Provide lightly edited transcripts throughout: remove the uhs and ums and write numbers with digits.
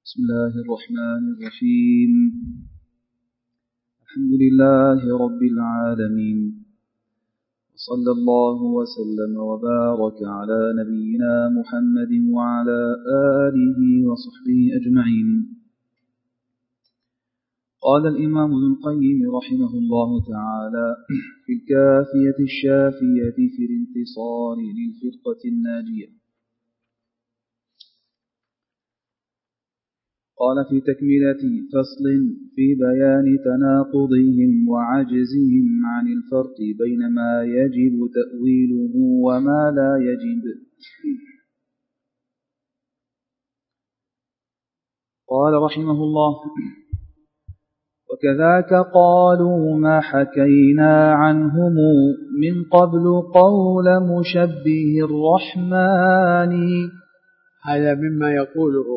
بسم الله الرحمن الرحيم. الحمد لله رب العالمين، وصلى الله وسلم وبارك على نبينا محمد وعلى آله وصحبه أجمعين. قال الإمام ابن القيم رحمه الله تعالى في الكافية الشافية في الانتصار للفرقة الناجية، قال في تكملة فصل في بيان تناقضهم وعجزهم عن الفرق بين ما يجب تأويله وما لا يجب. قال رحمه الله: وكذاك قالوا ما حكينا عنهم من قبل قول مشبه الرحمن. هذا مما يقوله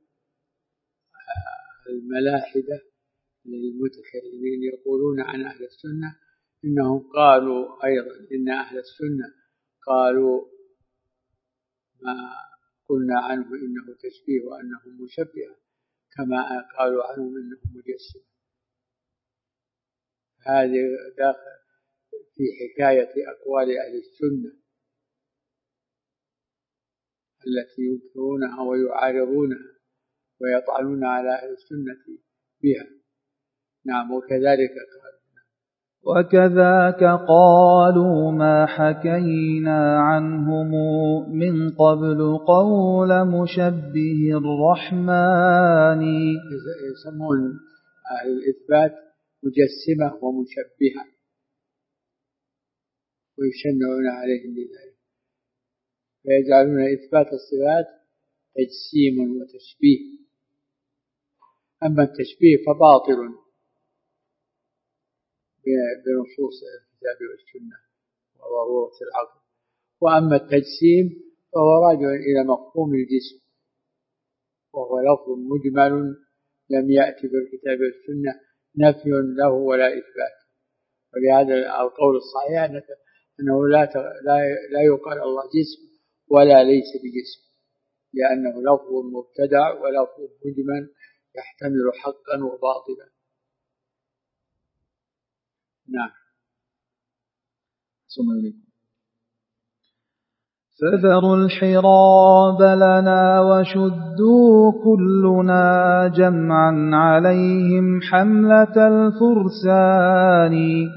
الملاحدة للمتكلمين، يقولون عن أهل السنة إنهم قالوا أيضا إن أهل السنة قالوا ما قلنا عنه إنه تشبيه وأنه مشبه، كما قالوا عنهم إنه مجسم. هذه داخل في حكاية أقوال أهل السنة التي ينكرونها ويعارضونها ويطعنون على أهل السنة بها. نعم، وكذاك قالوا ما حكينا عنهم من قبل قول مشبه الرحمن. يسمون أهل الإثبات مجسمة ومشبهة ويشنعون عليهم بذلك، فيجعلون إثبات الصفات تجسيم وتشبيه. أما التشبيه فباطل بنصوص الكتاب والسنة وضرورة العقل، وأما التجسيم فهو راجع إلى مفهوم الجسم، وهو لفظ مجمل لم يأتي بالكتاب والسنة نفي له ولا إثبات. ولهذا القول الصحيح أنه لا يقال الله جسم ولا ليس بجسم، لأنه لفظ مبتدع ولفظ مجمل يحتمل حقا وباطلا. نعم. فذروا الحراب لنا وشدوا كلنا جمعا عليهم حملة الفرسان.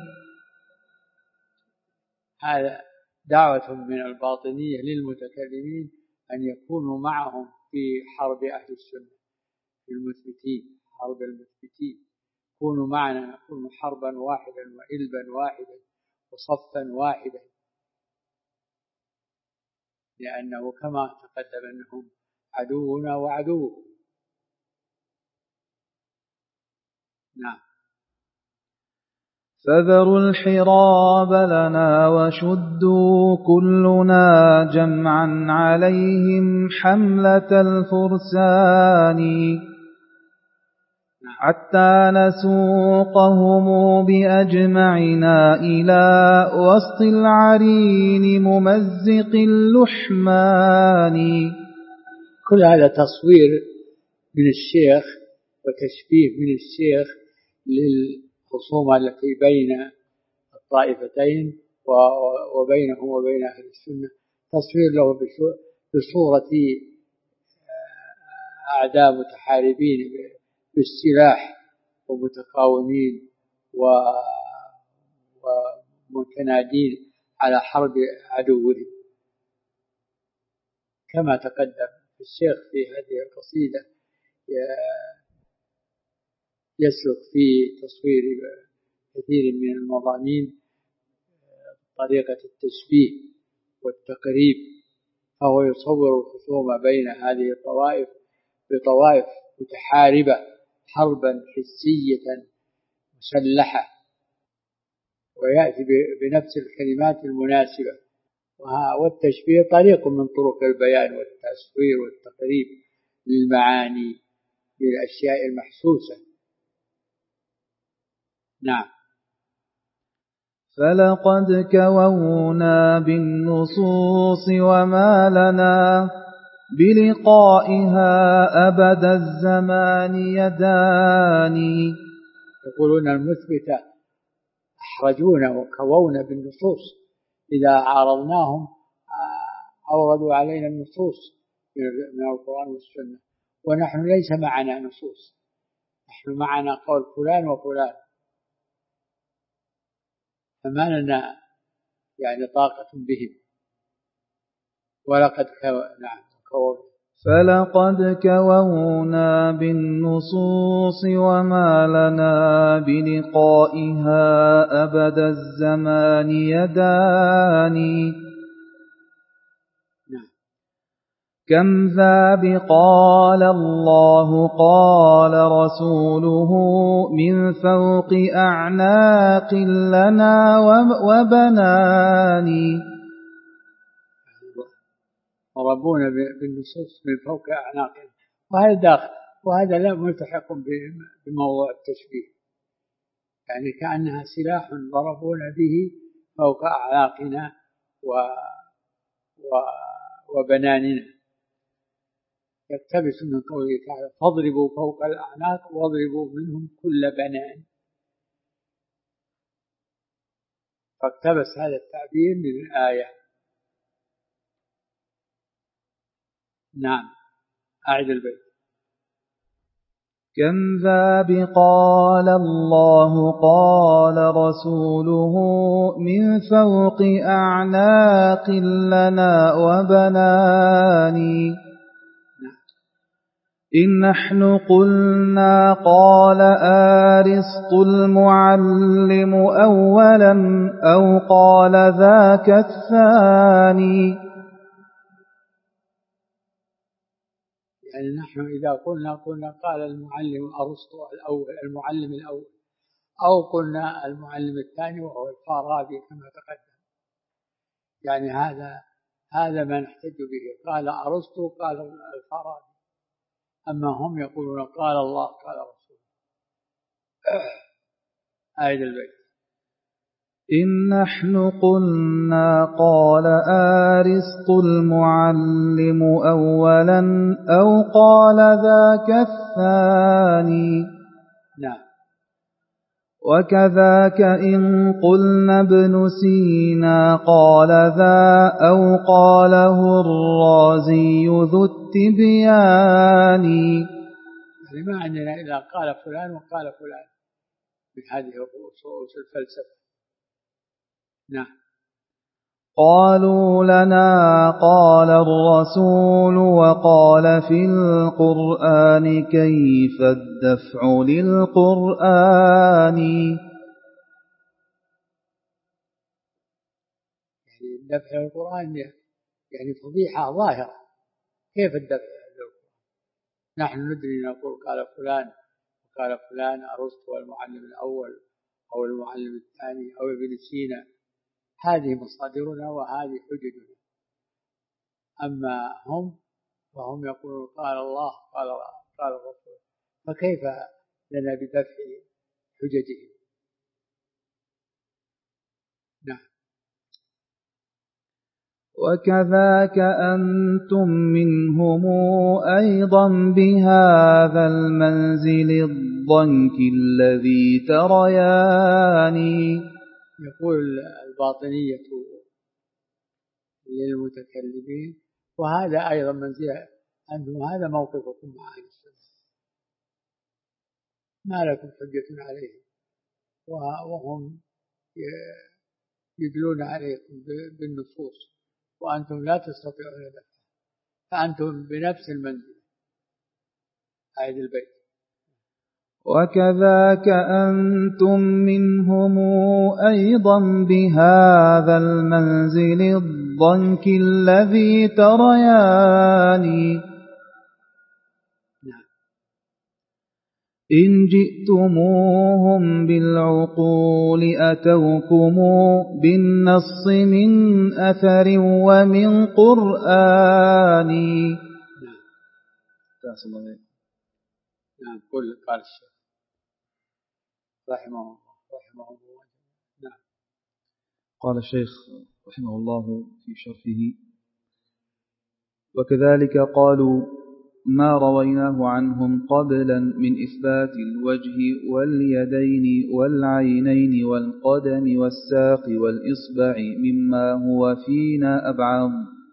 هذا دعوة من الباطنية للمتكلمين أن يكونوا معهم في حرب أهل السنة، في المثبتين، حرب المثبتين. كونوا معنا، نكون حربا واحدا وإلبا واحدا وصفا واحدا، لأنه كما تقدم أنهم عدونا وعدوهم. نعم. فذروا الحراب لنا وشدوا كلنا جمعا عليهم حملة الفرسان، حتى نسوقهم بأجمعنا إلى وسط العرين ممزق اللحمان. كل هذا تصوير من الشيخ وتشبيه من الشيخ للخصومة التي بين الطائفتين وبينه وبين أهل السنة، تصوير له بصورة أعداء متحاربين بالسلاح ومتقاومين ومتنادين على حرب عدوهم، كما تقدم الشيخ في هذه القصيدة يسلك في تصوير كثير من المضامين طريقة التشبيه والتقريب، فهو يصور الخصومة بين هذه الطوائف بطوائف متحاربة حربا حسية مسلحة، ويأتي بنفس الكلمات المناسبة. والتشبيه طريق من طرق البيان والتصوير والتقريب للمعاني للأشياء المحسوسة. نعم. فلقد كوونا بالنصوص وما لنا بلقائها أبد الزمان يداني. يقولون المثبتة أحرجونا وكوونا بالنصوص، إذا عارضناهم أوردوا علينا النصوص من القرآن والسنة، ونحن ليس معنا نصوص، نحن معنا قول فلان وفلان، فما لنا يعني طاقة بهم. ولقد كوونا. فلقد كوونا بالنصوص وما لنا بلقائها أبد الزمان يداني. كم ذاب قال الله قال رسوله من فوق أعناق لنا وبناني. ضربونا بالنصوص من فوق أعناقنا، وهذا داخل، وهذا لا ملتحق بموضوع التشبيه، يعني كأنها سلاح ضربونا به فوق أعناقنا وبناننا، يقتبس من قوله تعالى فاضربوا فوق الأعناق واضربوا منهم كل بنان، فاقتبس هذا التعبير من الآية. نعم، أعد البيت. كم ذاب قال الله قال رسوله من فوق أعناق لنا وبناني. إن نحن قلنا قال أرسطو المعلم أولا أو قال ذاك الثاني. يعني نحن إذا قلنا قال المعلم أرسطو المعلم الأول، أو قلنا المعلم الثاني وهو الفارابي كما تقدم، يعني هذا ما نحتج به، قال أرسطو قال الفارابي، أما هم يقولون قال الله قال رسول. آية البيت. إن نحن قلنا قال أرسطو المعلم أولا أو قال ذاك الثاني. نعم. وكذاك إن قلنا ابن سينا قال ذا أو قاله الرازي ذو التبيان. يعني ما عندنا إلا قال فلان وقال فلان من هذه رؤوس الفلسفة. نعم. قالوا لنا قال الرسول وقال في القرآن كيف الدفع للقرآن. يعني الدفع للقرآن يعني فضيحة ظاهرة، كيف الدفع للقرآن؟ نحن ندري نقول قال فلان وقال فلان أرسطو المعلم الأول أو المعلم الثاني أو ابن سينا، هذه مصادرنا وهذه حججنا. أما هم فهم يقولون قال الله قال الرسول، فكيف لنا بدفع حججهم؟ نعم. وكذاك أنتم منهم أيضا بهذا المنزل الضنك الذي ترياني. يقول الباطنية للمتكلمين وهذا أيضا منزلة، أنتم هذا موقفكم مع أهل السنة، ما لكم حجة عليهم، وهم يدلون عليكم بالنصوص وأنتم لا تستطيعون دفعه، فأنتم بنفس المنزل. أعد البيت. وكذاك أنتم منهم أيضا بهذا المنزل الضنك الذي ترياني. نعم. إن جئتموهم بالعقول أتوكم بالنص من أثر ومن قرآن. نعم. نعم. قال الشيخ رحمه الله. نعم. قال الشيخ رحمه الله في شرحه: وكذلك قالوا ما رويناه عنهم قبلا من إثبات الوجه واليدين والعينين والقدم والساق والإصبع مما هو فينا أبعض،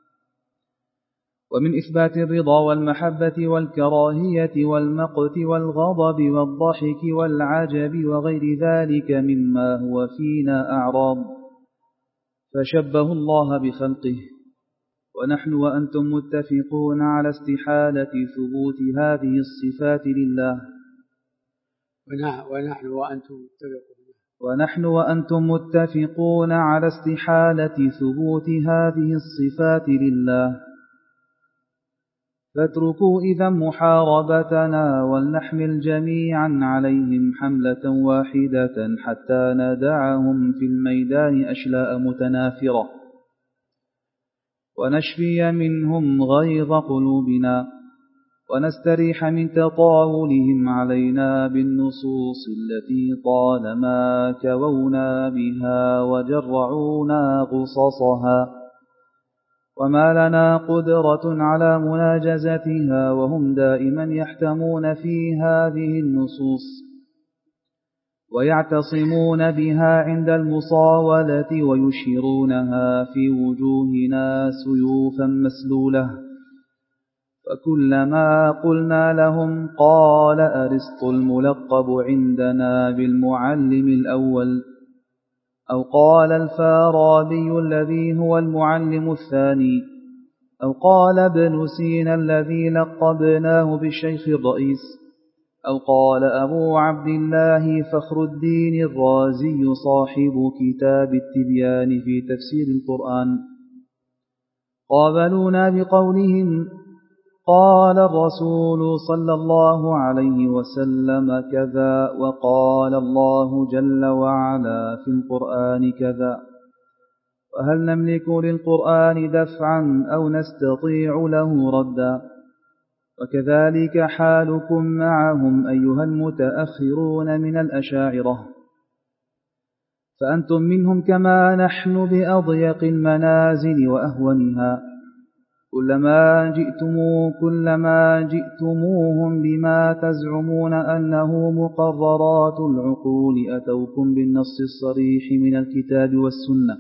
ومن إثبات الرضا والمحبة والكراهية والمقت والغضب والضحك والعجب وغير ذلك مما هو فينا أعراض، فشبه الله بخلقه. ونحن وأنتم متفقون على استحالة ثبوت هذه الصفات لله. ونحن وأنتم متفقون على استحالة ثبوت هذه الصفات لله. فاتركوا إذا محاربتنا ولنحمل جميعا عليهم حملة واحدة حتى ندعهم في الميدان أشلاء متنافرة، ونشفي منهم غيظ قلوبنا، ونستريح من تطاولهم علينا بالنصوص التي طالما كوونا بها وجرعونا غصصها، وما لنا قدرة على مناجزتها، وهم دائما يحتمون في هذه النصوص ويعتصمون بها عند المصاولة ويشهرونها في وجوهنا سيوفا مسلولة. فكلما قلنا لهم قال أرسطو الملقب عندنا بالمعلم الأول، أو قال الفارابي الذي هو المعلم الثاني، أو قال ابن سينا الذي لقبناه بالشيخ الرئيس، أو قال أبو عبد الله فخر الدين الرازي صاحب كتاب التبيان في تفسير القرآن، قابلونا بقولهم قال الرسول صلى الله عليه وسلم كذا، وقال الله جل وعلا في القرآن كذا، وهل نملك للقرآن دفعا أو نستطيع له ردا؟ وكذلك حالكم معهم أيها المتأخرون من الأشاعرة، فأنتم منهم كما نحن بأضيق المنازل وأهونها، كلما جئتموهم بما تزعمون أنه مقررات العقول أتوكم بالنص الصريح من الكتاب والسنة،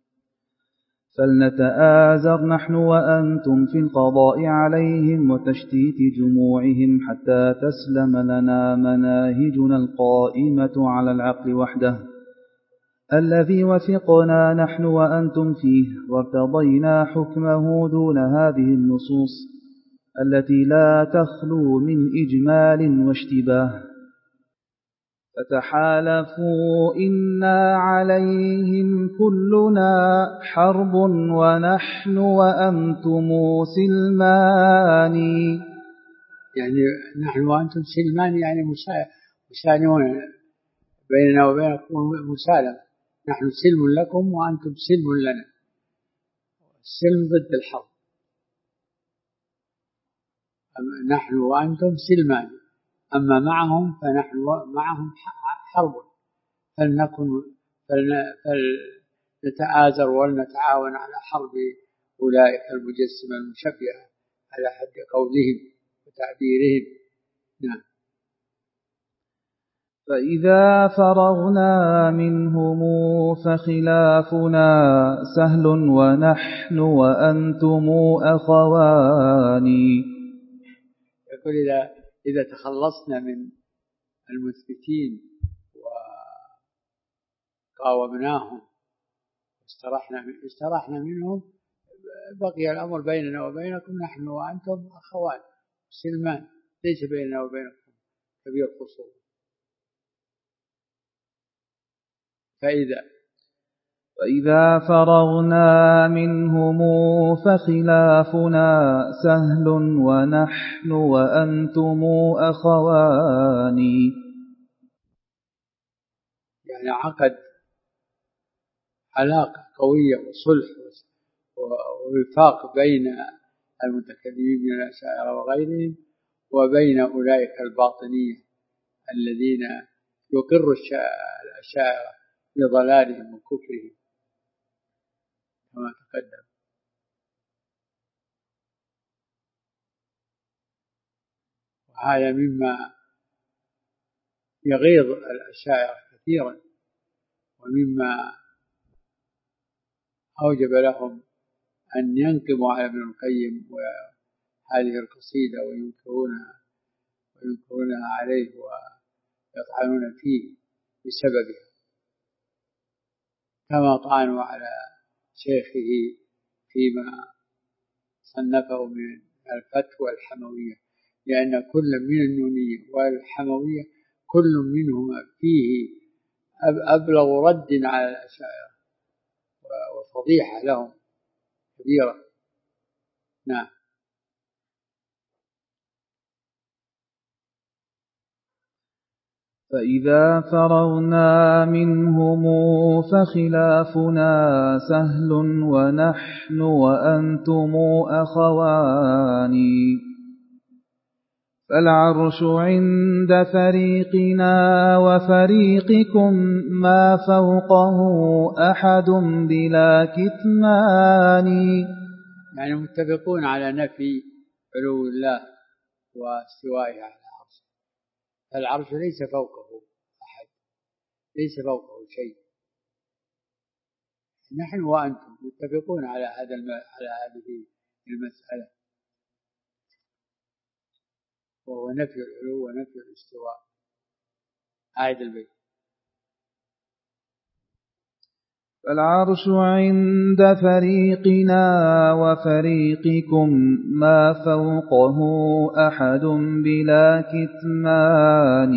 فلنتآزر نحن وأنتم في القضاء عليهم وتشتيت جموعهم حتى تسلم لنا مناهجنا القائمة على العقل وحده، الذي وثقنا نحن وأنتم فيه، وارتضينا حكمه دون هذه النصوص التي لا تخلو من إجمال واشتباه. فتحالفوا إنا عليهم كلنا حرب ونحن وأنتم سلمان. يعني نحن وأنتم سلمان، يعني مسالمون، بيننا وبينكم مسالم، نحن سلم لكم وأنتم سلم لنا. السلم ضد الحرب، نحن وأنتم سلمان، أما معهم فنحن معهم حرب، فلنتآزر ولنتعاون على حرب أولئك المجسمة المشبهة على حد قولهم وتعبيرهم. نعم. فإذا فرغنا منهم فخلافنا سهل ونحن وأنتم أخواني. يقول إذا تخلصنا من المثبتين وقاومناهم استرحنا منهم، بقي الأمر بيننا وبينكم، نحن وأنتم أخوان سلمان، ليس بيننا وبينكم كبير خصوم. فإذا فرغنا منهم فخلافنا سهل ونحن وأنتم أخواني. يعني عقد علاقة قوية وصلح ووفاق بين المتكلمين من الأشاعرة وغيرهم وبين أولئك الباطنية الذين يقر الأشاعرة بضلالهم وكفرهم. كما تقدم. وهذا مما يغيظ الأشاعرة كثيرا، ومما أوجب لهم أن ينقموا على ابن القيم وهذه القصيدة وينكرونها عليه ويطعنون فيه بسببها، كما طعنوا على شيخه فيما صنفه من الفتوى الحموية، لأن كل من النونية والحموية كل منهما فيه أبلغ رد على الأشاعرة وفضيحة لهم كبيرة. نعم. فإذا فرغنا منهم فخلافنا سهل ونحن وأنتم أخواني، فالعرش عند فريقنا وفريقكم ما فوقه أحد بلا كتمان. يعني متفقون على نفي علو الله واستوائه على العرش، فالعرش ليس فوقه أحد، ليس فوقه شيء. نحن وأنتم متفقون على هذه المسألة، وهو نفي العلو ونفي الاستواء. آية البيت. فالعرش عند فريقنا وفريقكم ما فوقه أحد بلا كتمان.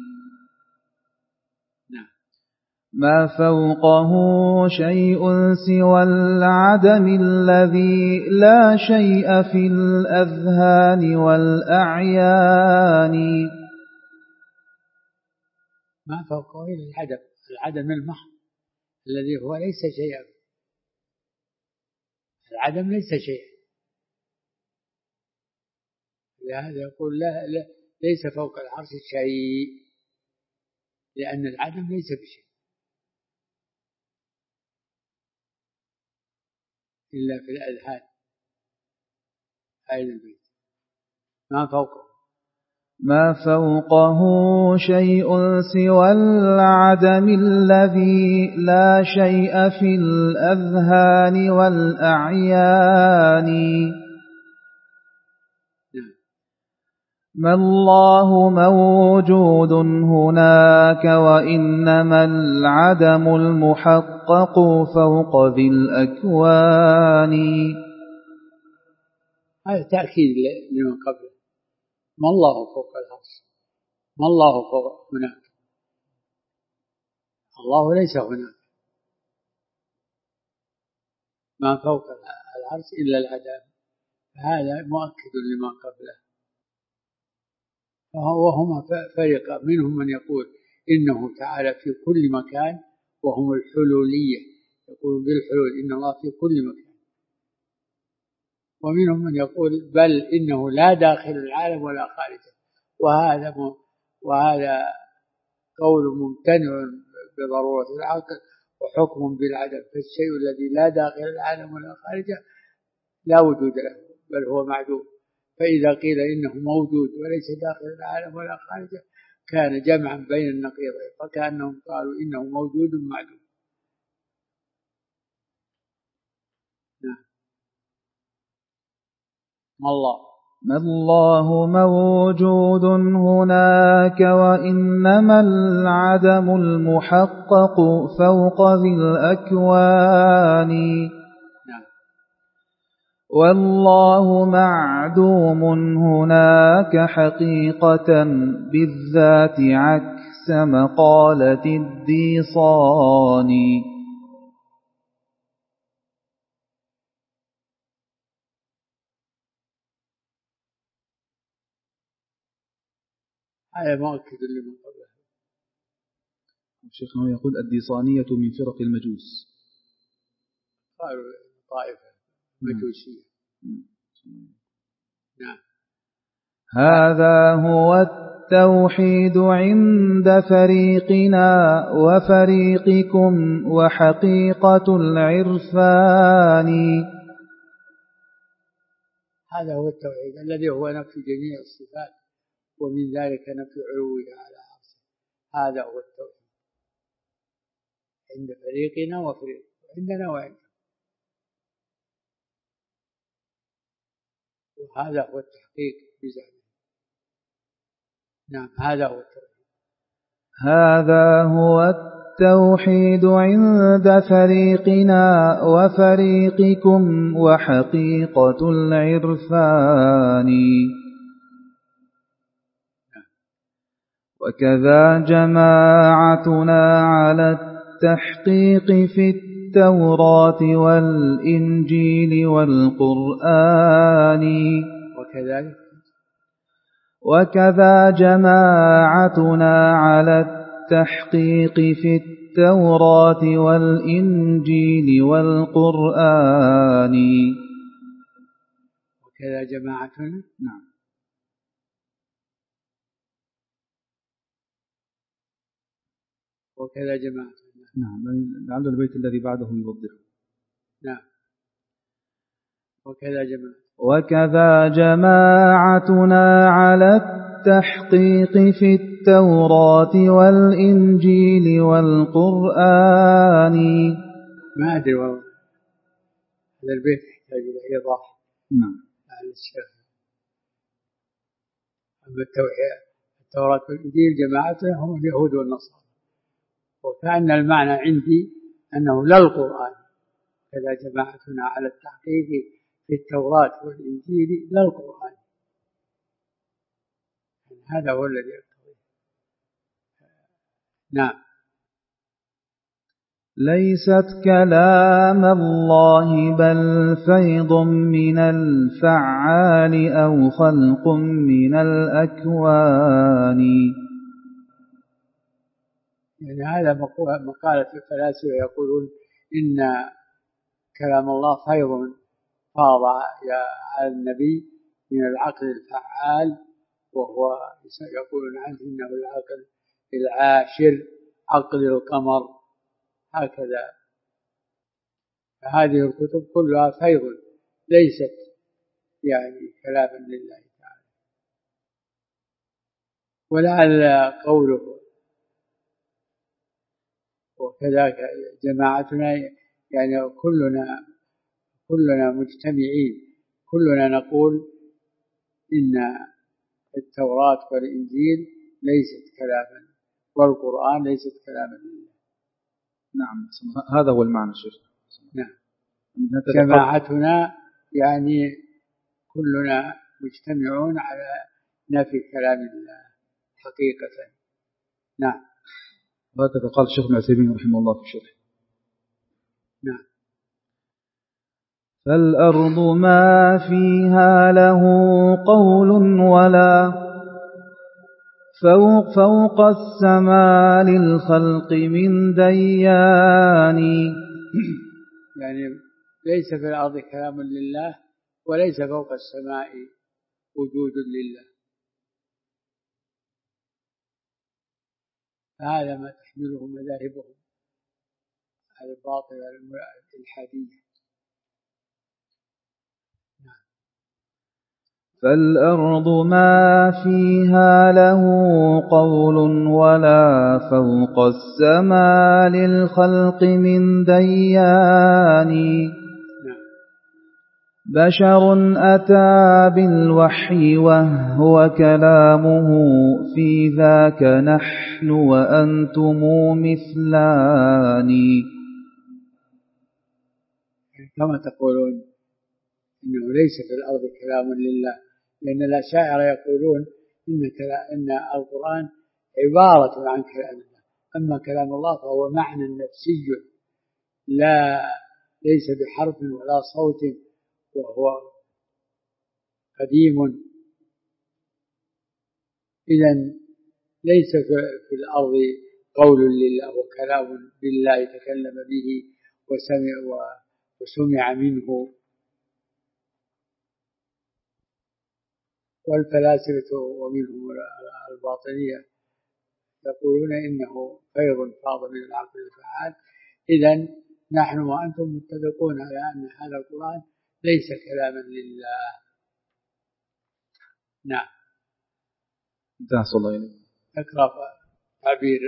ما فوقه شيء سوى العدم الذي لا شيء في الأذهان والأعيان. ما فوقه إلا العدم المحض الذي هو ليس شيئا. العدم ليس شيئا، لهذا يقول لا ليس فوق العرش شيء، لأن العدم ليس بشيء إلا في الأذهان. آية البيت. ما فوقه شيء سوى العدم الذي لا شيء في الأذهان والأعيان. ما الله موجود هناك وإنما العدم المحقق فوق ذي الأكوان. هذا تأكيد لمن قبله. ما الله فوق العرش، ما الله فوق هناك، الله ليس هناك. ما فوق العرش إلا العدم، هذا مؤكد لما قبله. وهما فريق، منهم من يقول إنه تعالى في كل مكان، وهم الحلولية، يقولون بالحلول إن الله في كل مكان. ومنهم من يقول بل إنه لا داخل العالم ولا خارجه، وهذا قول ممتنع بضرورة العقل وحكم بالعدم. فالشيء الذي لا داخل العالم ولا خارجه لا وجود له، بل هو معدوم. فإذا قيل إنه موجود وليس داخل العالم ولا خارجه كان جمعا بين النقيضين، فكأنهم قالوا إنه موجود معدوم. نعم. ما الله موجود هناك وإنما العدم المحقق فوق ذي الأكوان. والله معدوم هناك حقيقة بالذات عكس مقالة الديصان. هذا مؤكد لمن قبله. شيخنا يقول الديصانية من فرق المجوس، قالوا طائفة مجوسية. نعم. هذا هو التوحيد عند فريقنا وفريقكم وحقيقة العرفان. هذا هو التوحيد الذي هو نفي جميع الصفات ومن ذلك نفي علوه على عرشه. هذا هو التوحيد عند فريقنا وفريق، عندنا وعندنا، وهذا هو التحقيق بزعمه. نعم، هذا هو التوحيد. هذا هو التوحيد عند فريقنا وفريقكم وحقيقة العرفان. وكذا جماعتنا على التحقيق في التوراة والإنجيل والقرآن. وكذا جماعتنا على التحقيق في التوراة والإنجيل والقرآن. وكذا جماعتنا، نعم، وكذا جماعتنا، نعم، لعل البيت الذي بعده يوضح. نعم، وكذا جماعتنا على التحقيق في التوراة والإنجيل والقرآن. ما أدري والله، هذا البيت يحتاج إلى إيضاح. نعم، على الشيخ. أما التوراة والإنجيل جماعتنا هم اليهود والنصارى، وكأن المعنى عندي أنه لا القرآن. كذا جماعتنا على التحقيق في التوراة والإنجيل لا القرآن. هذا هو الذي يقتضي. نعم. ليست كلام الله بل فيض من الفعال أو خلق من الأكوان. يعني هذا مقالة الفلاسفة، يقولون إن كلام الله فيض فاض على النبي من العقل الفعال، وهو يقولون عنه إنه العقل العاشر، عقل القمر، هكذا. فهذه الكتب كلها فيض، ليست يعني كلاما لله تعالى. ولعل قوله وكذا جماعتنا يعني كلنا مجتمعين، كلنا نقول إن التوراة والإنجيل ليست كلاما، والقرآن ليست كلاما لله. نعم، هذا هو المعنى الشيخ. نعم. جماعتنا يعني كلنا مجتمعون على نفي كلام الله حقيقة. نعم. هذا قال الشيخ ابن عثيمين رحمه الله في الشرح. نعم. فالأرض ما فيها له قول ولا فوق السماء للخلق من ديان. يعني ليس في الأرض كلام لله، وليس فوق السماء وجود لله. هذا ما تحمله مذاهبهم على الباطل الإلحادية. فالأرض ما فيها له قول ولا فوق السماء للخلق من ديان. بشر أتى بالوحي وهو كلامه في ذاك نحن وأنتم مثلان. كما تقولون إنه ليس في الأرض كلام لله، لأن الأشاعرة يقولون إن القرآن عبارة عن كلام الله، أما كلام الله فهو معنى نفسي ليس بحرف ولا صوت، وهو قديم. إذن ليس في الأرض قول لله وكلام لله يتكلم به وسمع منه. والفلاسفة ومنهم الباطنية يقولون إنه فيض فاض من العقل الفعال. إذن نحن وأنتم متفقون على أن هذا القرآن ليس كلاما لله. نعم. أحسن الله إليك. تقرأ تعبير.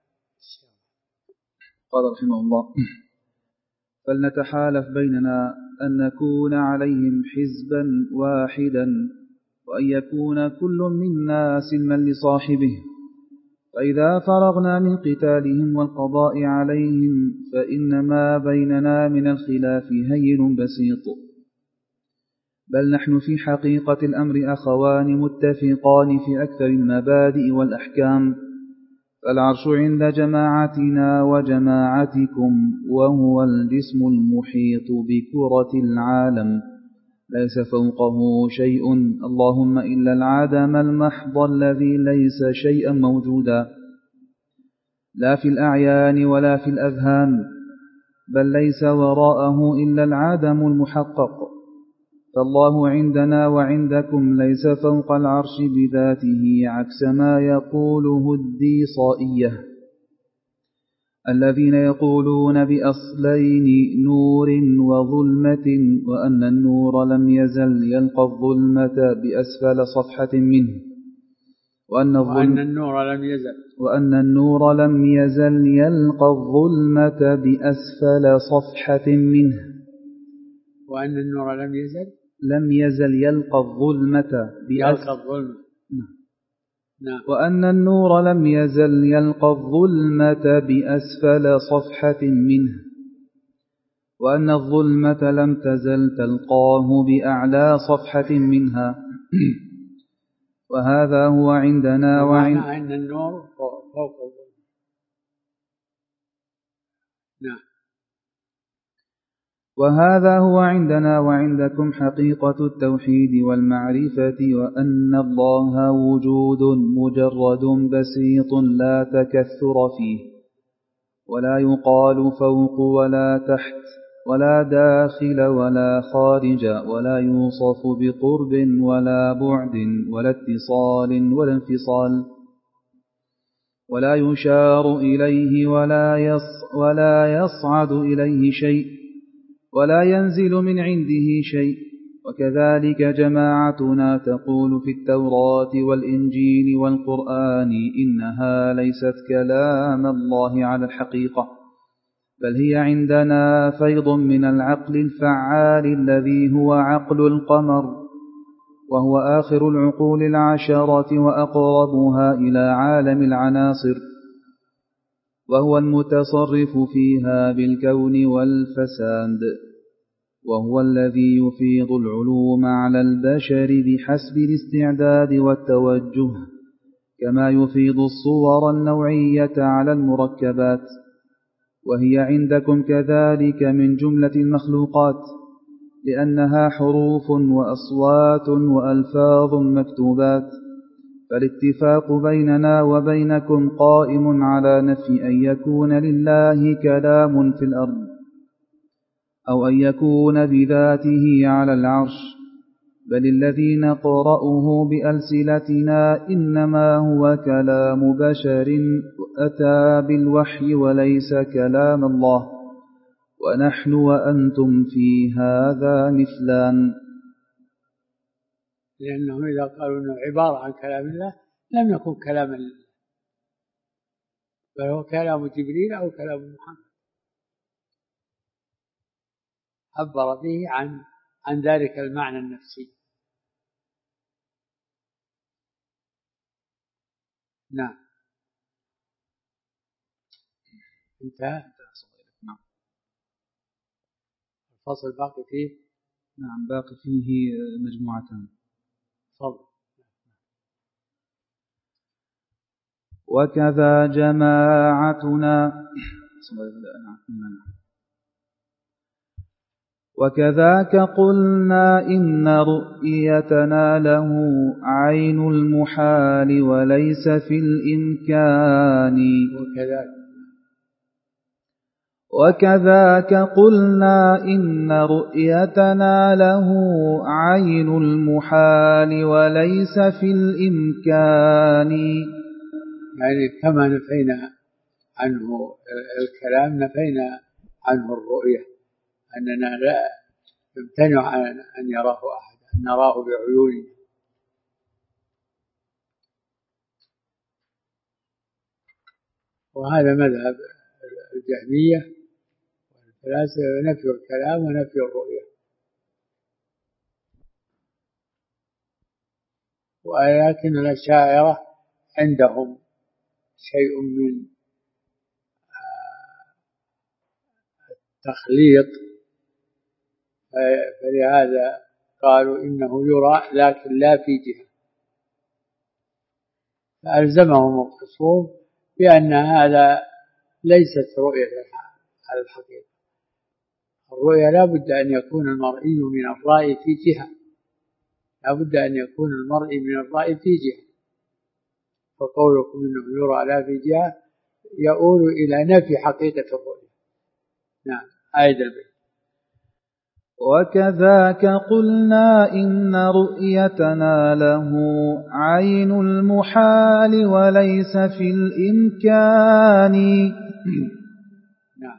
قال رحمه الله: فلنتحالف بيننا أن نكون عليهم حزبا واحدا، وأن يكون كل منا سلما لصاحبه، فإذا فرغنا من قتالهم والقضاء عليهم فإن ما بيننا من الخلاف هين بسيط، بل نحن في حقيقة الأمر أخوان متفقان في أكثر المبادئ والأحكام، فالعرش عند جماعتنا وجماعتكم، وهو الجسم المحيط بكرة العالم، ليس فوقه شيء، اللهم إلا العدم المحض الذي ليس شيئا موجودا، لا في الأعيان ولا في الأذهان، بل ليس وراءه إلا العدم المحقق، فالله عندنا وعندكم ليس فوق العرش بذاته، عكس ما يقوله الديصائية الذين يقولون بأصلين نور وظلمة، وأن النور لم يزل يلقى الظلمة بأسفل صفحة منه، وأن النور لم يزل يلقى الظلمة بأسفل صفحة منه، وأن النور لم يزل يلقى الظلمة وأن النور لم يزل يلقى الظلمة بأسفل صفحة منه، وأن الظلمة لم تزل تلقاه بأعلى صفحة منها، وهذا هو عندنا وعند النور فوق الظلمة. نعم. وهذا هو عندنا وعندكم حقيقة التوحيد والمعرفة، وأن الله وجود مجرد بسيط لا تكثر فيه، ولا يقال فوق ولا تحت، ولا داخل ولا خارج، ولا يوصف بقرب ولا بعد ولا اتصال ولا انفصال، ولا يشار إليه ولا يصعد إليه شيء، ولا ينزل من عنده شيء. وكذلك جماعتنا تقول في التوراة والإنجيل والقرآن إنها ليست كلام الله على الحقيقة، بل هي عندنا فيض من العقل الفعال الذي هو عقل القمر، وهو آخر العقول العشرة وأقربها إلى عالم العناصر، وهو المتصرف فيها بالكون والفساد، وهو الذي يفيض العلوم على البشر بحسب الاستعداد والتوجه، كما يفيض الصور النوعية على المركبات، وهي عندكم كذلك من جملة المخلوقات، لأنها حروف وأصوات وألفاظ مكتوبات، فالاتفاق بيننا وبينكم قائم على نفي أن يكون لله كلام في الأرض، أو أن يكون بذاته على العرش، بل الذي نقرأه بألسنتنا إنما هو كلام بشر أتى بالوحي وليس كلام الله، ونحن وأنتم في هذا مثلان. لأنهم إذا قالوا أنه عبارة عن كلام الله لم يكن كلام الله، بل هو كلام جبريل أو كلام محمد، عبر به عن ذلك المعنى النفسي. نعم. انتهى. نعم. الفصل باقي فيه. نعم باقي فيه مجموعتان. فضل. وكذا جماعتنا وكذاك قلنا إن رؤيتنا له عين المحال وليس في الإمكان. وكذاك قلنا إن رؤيتنا له عين المحال وليس في الإمكان. يعني كما نفينا عنه الكلام نفينا عنه الرؤية، أننا لا يمتنع أن يراه أحد، أن نراه بعيوننا. وهذا مذهب الجهمية والفلاسفة، نفي الكلام ونفي الرؤية. ولكن الأشاعرة عندهم شيء من تخليط، فلهذا قالوا إنه يرى لكن لا في جهة، فألزمهم الخصوم بأن هذا ليست رؤية على الحقيقة. الرؤية لا بد أن يكون المرئي من الرأي في جهة، لا بد أن يكون المرئي من الرأي في جهة، فقولكم إنه يرى لا في جهة يؤول إلى نفي حقيقة الرؤية. نعم، آية البيت. وكذاك قلنا إن رؤيتنا له عين المحال وليس في الإمكان. نعم.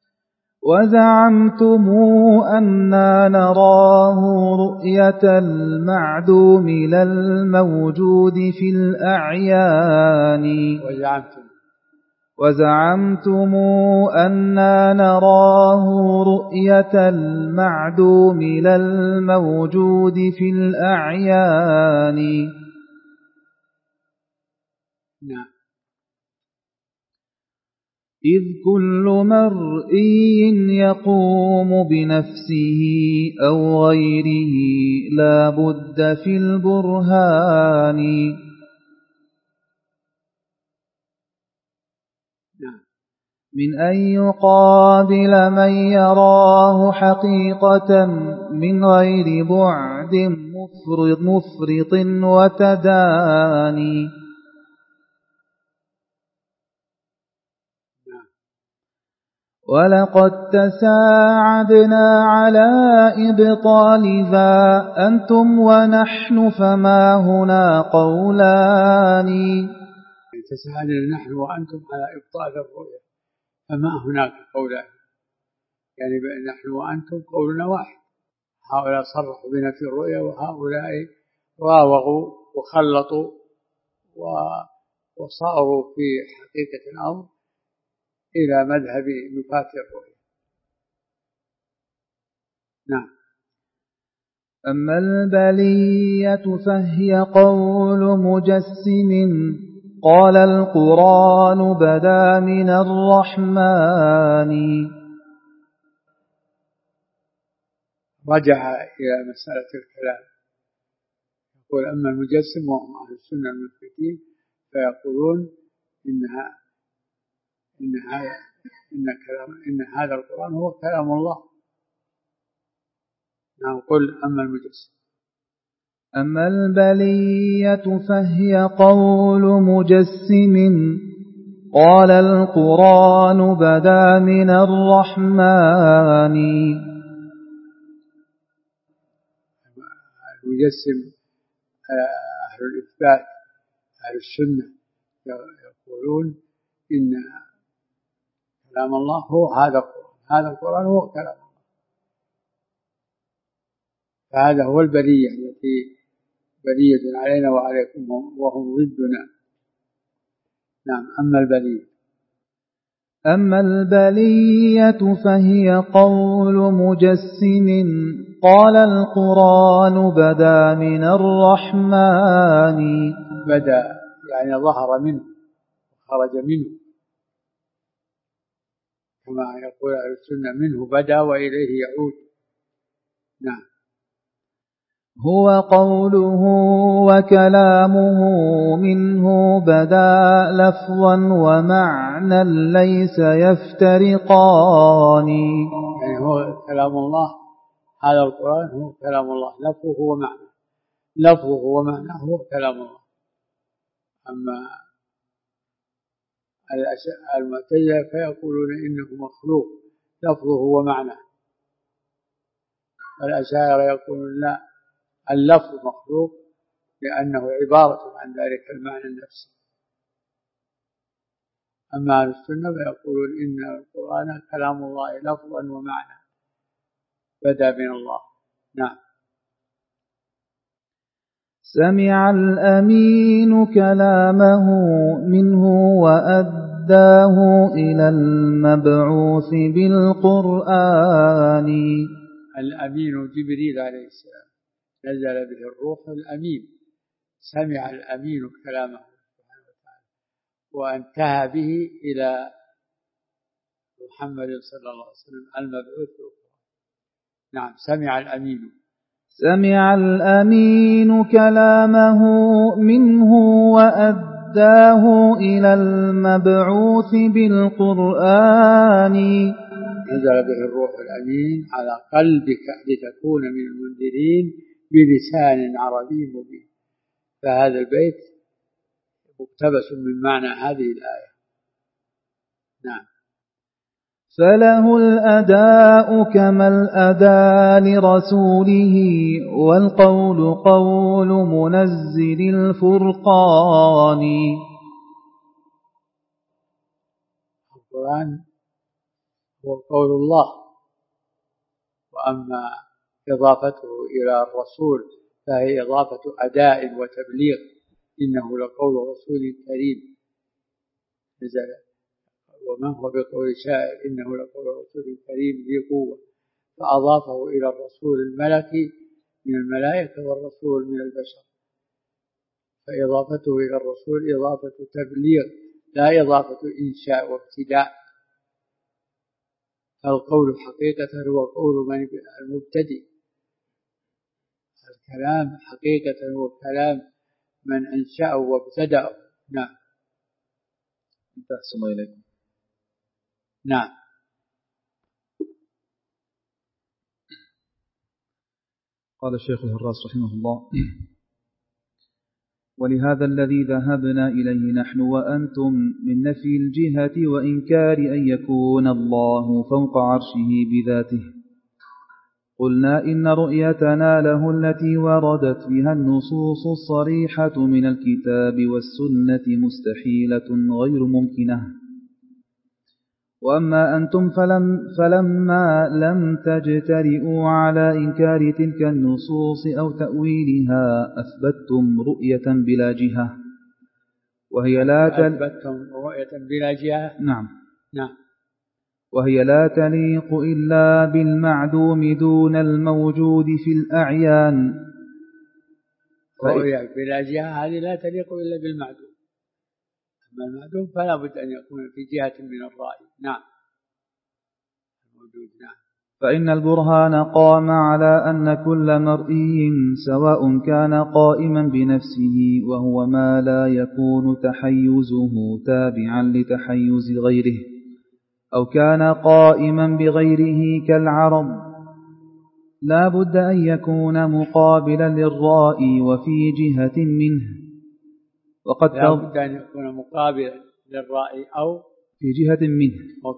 وزعمتم أننا نراه رؤية المعدوم لا الموجود في الأعيان. وزعمتم أننا نراه رؤية المعدوم لا الموجود في الأعيان. نعم. إذ كل مرئي يقوم بنفسه أو غيره لا بد في البرهان. من أن يقابل من يراه حقيقة من غير بعد مفرط وتداني. ولقد تساعدنا على إبطال ذا أنتم ونحن فما هنا قولان. تساعدنا نحن وأنتم على إبطال الرؤية فما هناك قولان، يعني نحن وأنتم قولنا واحد. هؤلاء صرحوا بنفي الرؤية وهؤلاء راوغوا وخلطوا وصاروا في حقيقة الأمر إلى مذهب نفاة الرؤية. نعم. أما البلية فهي قول مجسم قال القرآن بدا من الرحمن. رجع إلى مسألة الكلام، يقول أما المجسم وهم أهل السنة المثبتين فيقولون إن هذا القرآن هو كلام الله. نعم. قل أما المجسم. أما البلية فهي قول مجسم قال القرآن بدا من الرحمن. المجسم أهل الإثبات أهل السنة يقولون إن كلام الله هو هذا القرآن، هذا القرآن هو كلام الله. فهذا هو البلية التي بلية علينا وعليكم وهم ضدنا. نعم. أما البلية فهي قول مجسم قال القرآن بدا من الرحمن. بدا يعني ظهر منه خرج منه، كما يقول أهل السنة منه بدا وإليه يعود. نعم. هو قوله وكلامه منه بدا لفظا ومعنى ليس يفترقان. يعني هو كلام الله، هذا القرآن هو كلام الله لفظه ومعنى، لفظه ومعناه هو كلام الله. أما المعتزلة فيقولون إنه مخلوق لفظه ومعناه، والأشاعرة يقولون لا، اللفظ مخلوق لأنه عبارة عن ذلك المعنى النفسي. أما أهل السنة فيقولون إن القرآن كلام الله لفظا ومعنى بدا من الله. نعم. سمع الأمين كلامه منه وأدى أداه إلى المبعوث بالقرآن. الأمين جبريل عليه السلام نزل به الروح الأمين، سمع الأمين كلامه سبحانه وتعالى وانتهى به إلى محمد صلى الله عليه وسلم المبعوث بالقرآن. نعم، سمع الأمين كلامه منه وأداه إلى المبعوث بالقرآن. نزل به الروح الأمين على قلبك لتكون من المنذرين بلسان عربي مبين. فهذا البيت مقتبس من معنى هذه الآية. نعم. فله الأداء كما الأداء لرسوله، والقول قول منزل الفرقان. القرآن هو قول الله، وأما إضافته إلى الرسول فهي إضافة أداء وتبليغ. إنه لقول رسول كريم نزل، ومن هو بقول شاعر، إنه لقول رسول كريم ذي قوة، فأضافه إلى الرسول الملكي من الملائكة والرسول من البشر، فإضافته إلى الرسول إضافة تبليغ لا إضافة إنشاء وابتداء. القول حقيقة هو قول من المبتدئ، الكلام حقيقة هو كلام من أنشأه وابتدأه. نعم. تحسن إليكم. نعم. قال الشيخ الهراس رحمه الله: ولهذا الذي ذهبنا إليه نحن وأنتم من نفي الجهة وإنكار أن يكون الله فوق عرشه بذاته، قلنا إن رؤيتنا له التي وردت بها النصوص الصريحة من الكتاب والسنة مستحيلة غير ممكنة. وأما أنتم فلما لم تجترئوا على إنكار تلك النصوص أو تأويلها أثبتتم رؤية بلا جهة، وهي لا تليق إلا بالمعدوم دون الموجود في الأعيان. رؤية بلا جهة هذه لا تليق إلا بالمعدوم، أما المعدوم فلا بد أن يكون في جهة من الرأي. نعم. الموجود. نعم. فإن البرهان قام على أن كل مرئي سواء كان قائما بنفسه وهو ما لا يكون تحيزه تابعا لتحيز غيره، أو كان قائما بغيره كالعرض، لا بد أن يكون مقابلا للرائي وفي جهة منه، لا بد أن يكون مقابلا للرائي أو في جهة منه.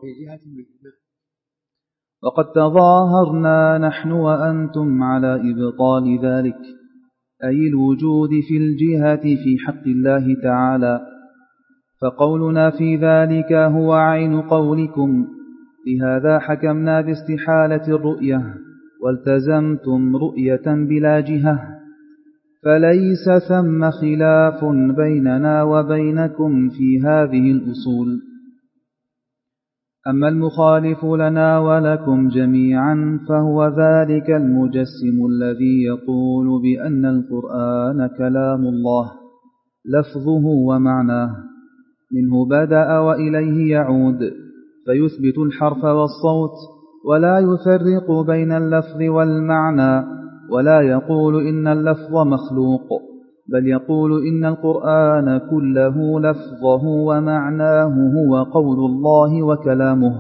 وقد تظاهرنا نحن وأنتم على إبطال ذلك، أي الوجود في الجهة في حق الله تعالى، فقولنا في ذلك هو عين قولكم، لهذا حكمنا باستحالة الرؤية والتزمتم رؤية بلا جهة، فليس ثم خلاف بيننا وبينكم في هذه الأصول. أما المخالف لنا ولكم جميعا فهو ذلك المجسم الذي يقول بأن القرآن كلام الله لفظه ومعناه، منه بدأ وإليه يعود، فيثبت الحرف والصوت ولا يفرق بين اللفظ والمعنى، ولا يقول إن اللفظ مخلوق، بل يقول إن القرآن كله لفظه ومعناه هو قول الله وكلامه.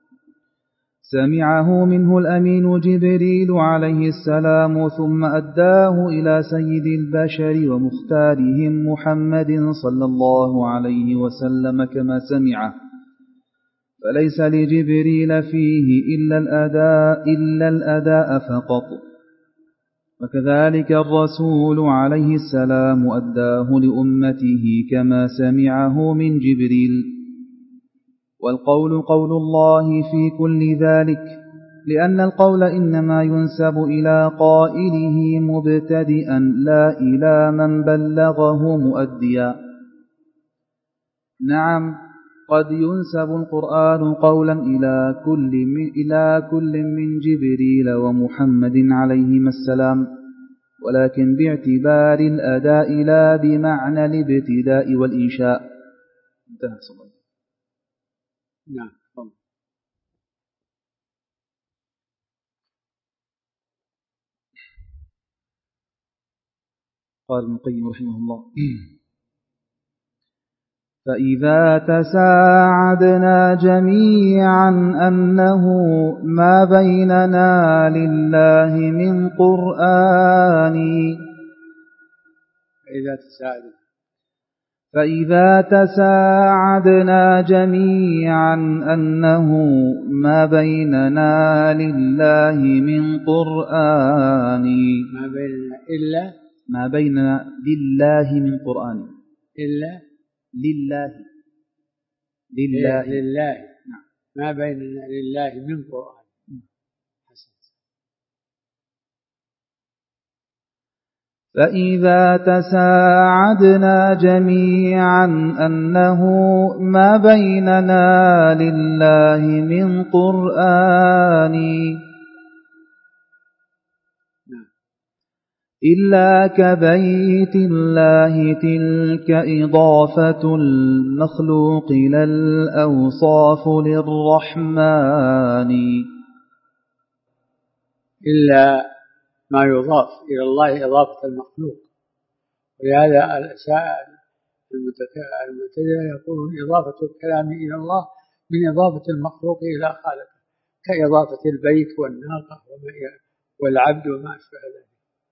سمعه منه الأمين جبريل عليه السلام، ثم أداه إلى سيد البشر ومختارهم محمد صلى الله عليه وسلم كما سمعه، فليس لجبريل فيه إلا الأداء فقط. وكذلك الرسول عليه السلام أداه لأمته كما سمعه من جبريل. والقول قول الله في كل ذلك، لأن القول إنما ينسب إلى قائله مبتدئا لا إلى من بلغه مؤديا. نعم، قد ينسب القرآن قولا إلى كل من جبريل ومحمد عليهما السلام، ولكن باعتبار الأداء لا بمعنى الابتداء والإنشاء. انتهى صلى الله عليه وسلم. نعم. قال ابن القيم رحمه الله: فإذا تساعدنا جميعا أنه ما بيننا لله من قرآن. فإذا تساعدنا جميعا أنه ما بيننا لله من قرآن. ما بيننا لله من قرآن. إلا لله نعم. ما بيننا لله من قرآن. فإذا تساعدنا جميعا أنه ما بيننا لله من قرآن إلا كبيت الله تلك إضافة المخلوق إلى الأوصاف للرحمن. إلا ما يضاف إلى الله إضافة المخلوق، ولهذا المعتزلة يقولون إضافة الكلام إلى الله من إضافة المخلوق إلى خالقه، كإضافة البيت والناقة والعبد وما أشبه ذلك.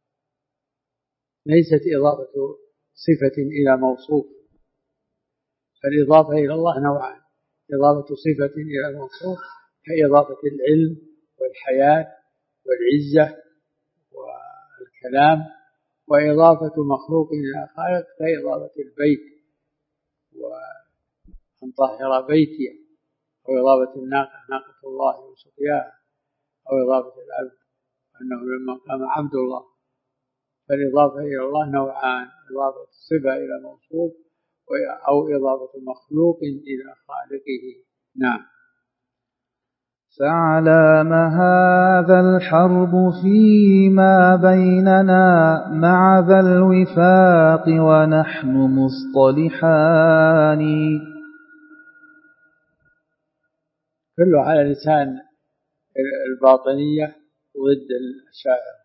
ليست إضافة صفة إلى موصوف، فالإضافة إلى الله نوعان: إضافة صفة إلى موصوف كإضافة العلم والحياة والعزة والكلام، وإضافة مخلوق إلى خالق كإضافة البيت وأن طهر بيتي، أو إضافة الناقة ناقة الله وسقياها، أو إضافة العبد أنه لما قام عبد الله. فالإضافة إلى الله نوعان: إضافة الصفة إلى موصوف، أو إضافة مخلوق إلى خالقه. نعم. فاعلم هذا الحرب فيما بيننا مع ذا الوفاق ونحن مصطلحان. كله على لسان الباطنية ضد الأشاعرة.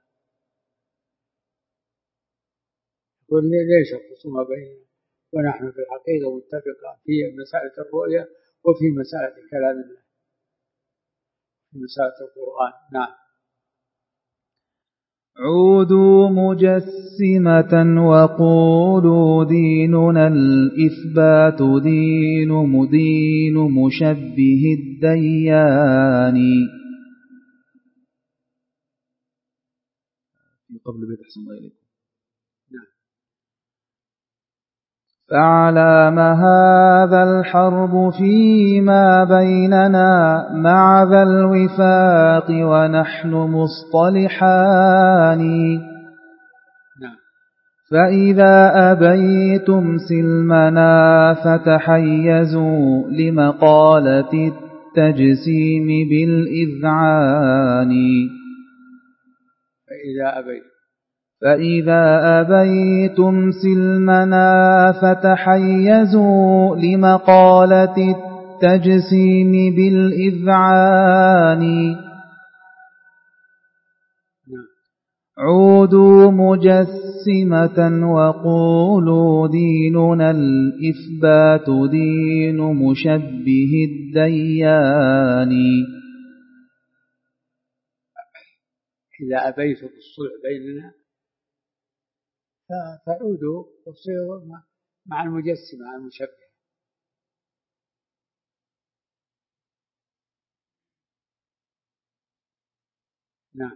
يقول ليش الخصومة بيننا ونحن في الحقيقة متفقة في مسألة الرؤية وفي مسألة كلام الله، في مسألة القرآن. نعم. عودوا مجسمة وقولوا ديننا الإثبات دين مشبه الديان. قبل بيت أحسن الله إليكم. فاعلم هذا الحرب فيما بيننا مع ذا الوفاق ونحن مصطلحان. فإذا أبيتم سلمنا فتحيزوا لمقالة التجسيم بالإذعان. فإذا أبيتم سلمنا فتحيزوا لمقالة التجسيم بالإذعان. عودوا مجسمة وقولوا ديننا الإثبات دين مشبه الديان. إذا أبيتم الصلح بيننا فعودوا وصيروا مع المجسم مع المشبه. نعم.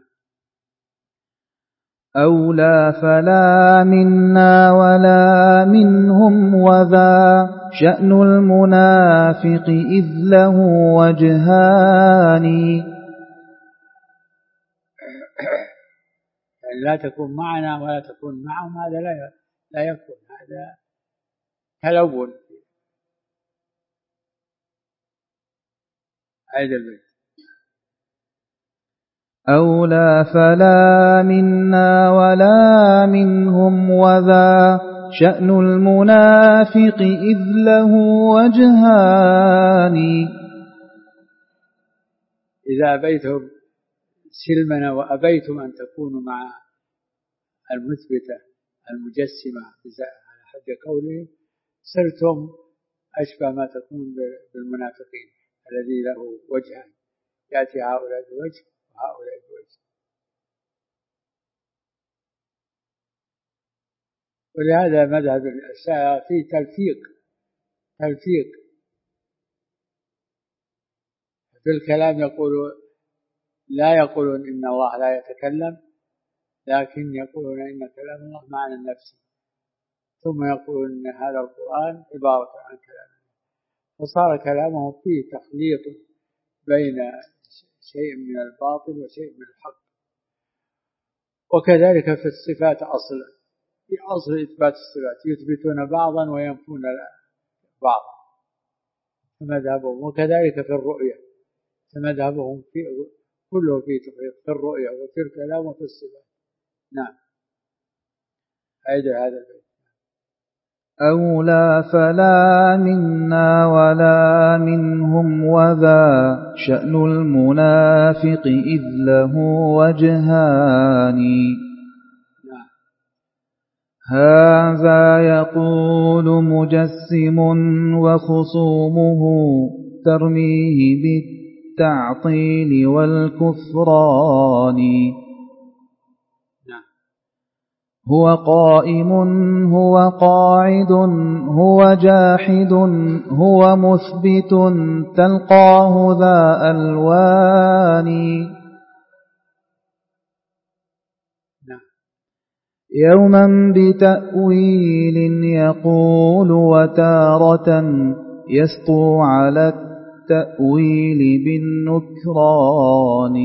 أولى فلا منا ولا منهم وذا شأن المنافق إذ له وجهان. يعني لا تكون معنا ولا تكون معهم، هذا لا يكون، هذا تلون. عيد البيت. أولى فلا منا ولا منهم وذا شأن المنافق إذ له وجهان. إذا أبيتم سلمنا وأبيتم أن تكونوا مع المثبتة المجسمة على حد قولهم صرتم أشبه ما تكون بالمنافقين الذي له وجهان، يأتي هؤلاء بوجه وهؤلاء بوجه. ولهذا مذهب الأشاعرة فيه تلفيق في الكلام، لا يقولون إن الله لا يتكلم، لكن يقولون إن كلام الله معنى النفس، ثم يقولون إن هذا القرآن عبارة عن كلام الله، فصار كلامه فيه تخليط بين شيء من الباطل وشيء من الحق. وكذلك في الصفات أصلا، في أصل إثبات الصفات يثبتون بعضا وينفون بعضا فمذهبهم، وكذلك في الرؤية فمذهبهم كله في تفريط في الرؤية وفي الكلام وفي الصفات. نعم، أعيد هذا البيت. أولى فلا منا ولا منهم وذا شأن المنافق إذ له وجهان. هذا يقول مجسم وخصومه ترميه بالتعطيل والكفران. هو قائم هو قاعد هو جاحد هو مثبت تلقاه ذا ألوان. يوما بتأويل يقول وتارة يسطو على التأويل بالنكران.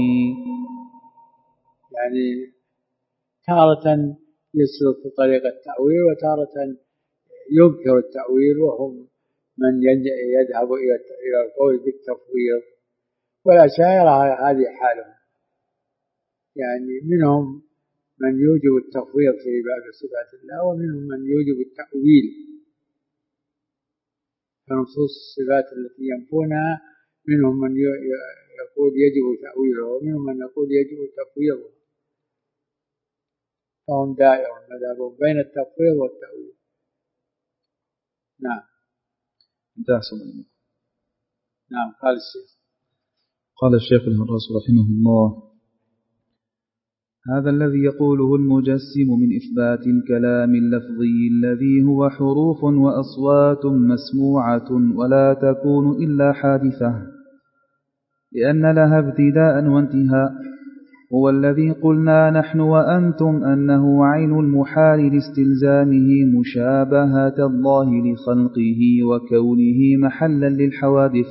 يعني تارة يسلك في طريق التأويل وتارة ينكر التأويل، وهم من يذهب إلى القول بالتفويض، والأشاعرة هذه حالهم، يعني منهم من يوجب التفويض في باب صفات الله، ومنهم من يوجب التأويل في نصوص الصفات التي ينفونها، منهم من يقول يجب تأويله ومنهم من يقول يجب تفويضه، فهم دائر مذهبهم بين التفويض والتأويل. نعم. نعم. قال الشيخ الهراس رحمه الله: هذا الذي يقوله المجسم من إثبات الكلام اللفظي الذي هو حروف وأصوات مسموعة ولا تكون إلا حادثة لأن لها ابتداء وانتهاء، هو الذي قلنا نحن وأنتم أنه عين المحال لاستلزامه مشابهة الله لخلقه وكونه محلا للحوادث.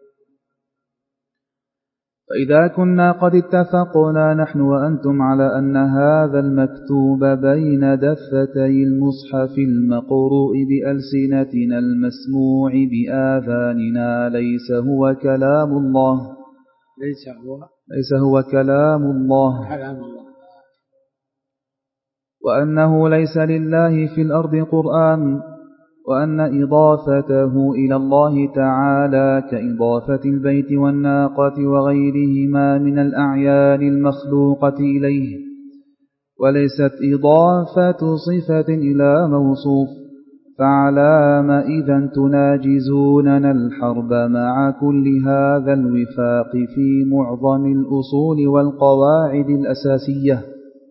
فإذا كنا قد اتفقنا نحن وأنتم على أن هذا المكتوب بين دفتي المصحف المقروء بألسنتنا المسموع بآذاننا ليس هو كلام الله، ليس هو كلام الله، وأنه ليس لله في الأرض قرآن، وأن إضافته إلى الله تعالى كإضافة البيت والناقة وغيرهما من الأعيان المخلوقة إليه، وليست إضافة صفة إلى موصوف، فعلام إذن تناجزوننا الحرب مع كل هذا الوفاق في معظم الأصول والقواعد الأساسية.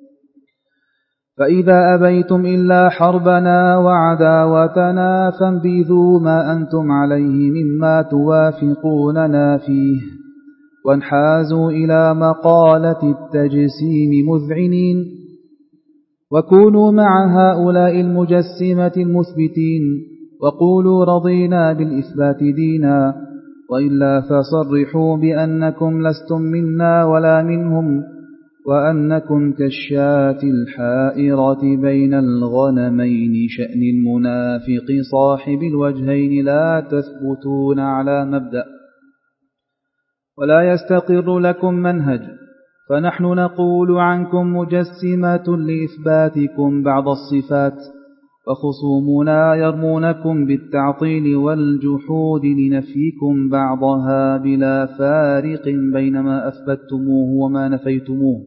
فإذا أبيتم إلا حربنا وعداوتنا فانبذوا ما أنتم عليه مما توافقوننا فيه، وانحازوا إلى مقالة التجسيم مذعنين، وكونوا مع هؤلاء المجسمة المثبتين، وقولوا رضينا بالإثبات دينا، وإلا فصرحوا بأنكم لستم منا ولا منهم، وأنكم كالشاة الحائرة بين الغنمين، شأن المنافق صاحب الوجهين لا تثبتون على مبدأ، ولا يستقر لكم منهج، فنحن نقول عنكم مجسمة لإثباتكم بعض الصفات، وخصومنا يرمونكم بالتعطيل والجحود لنفيكم بعضها بلا فارق بين ما أثبتموه وما نفيتموه.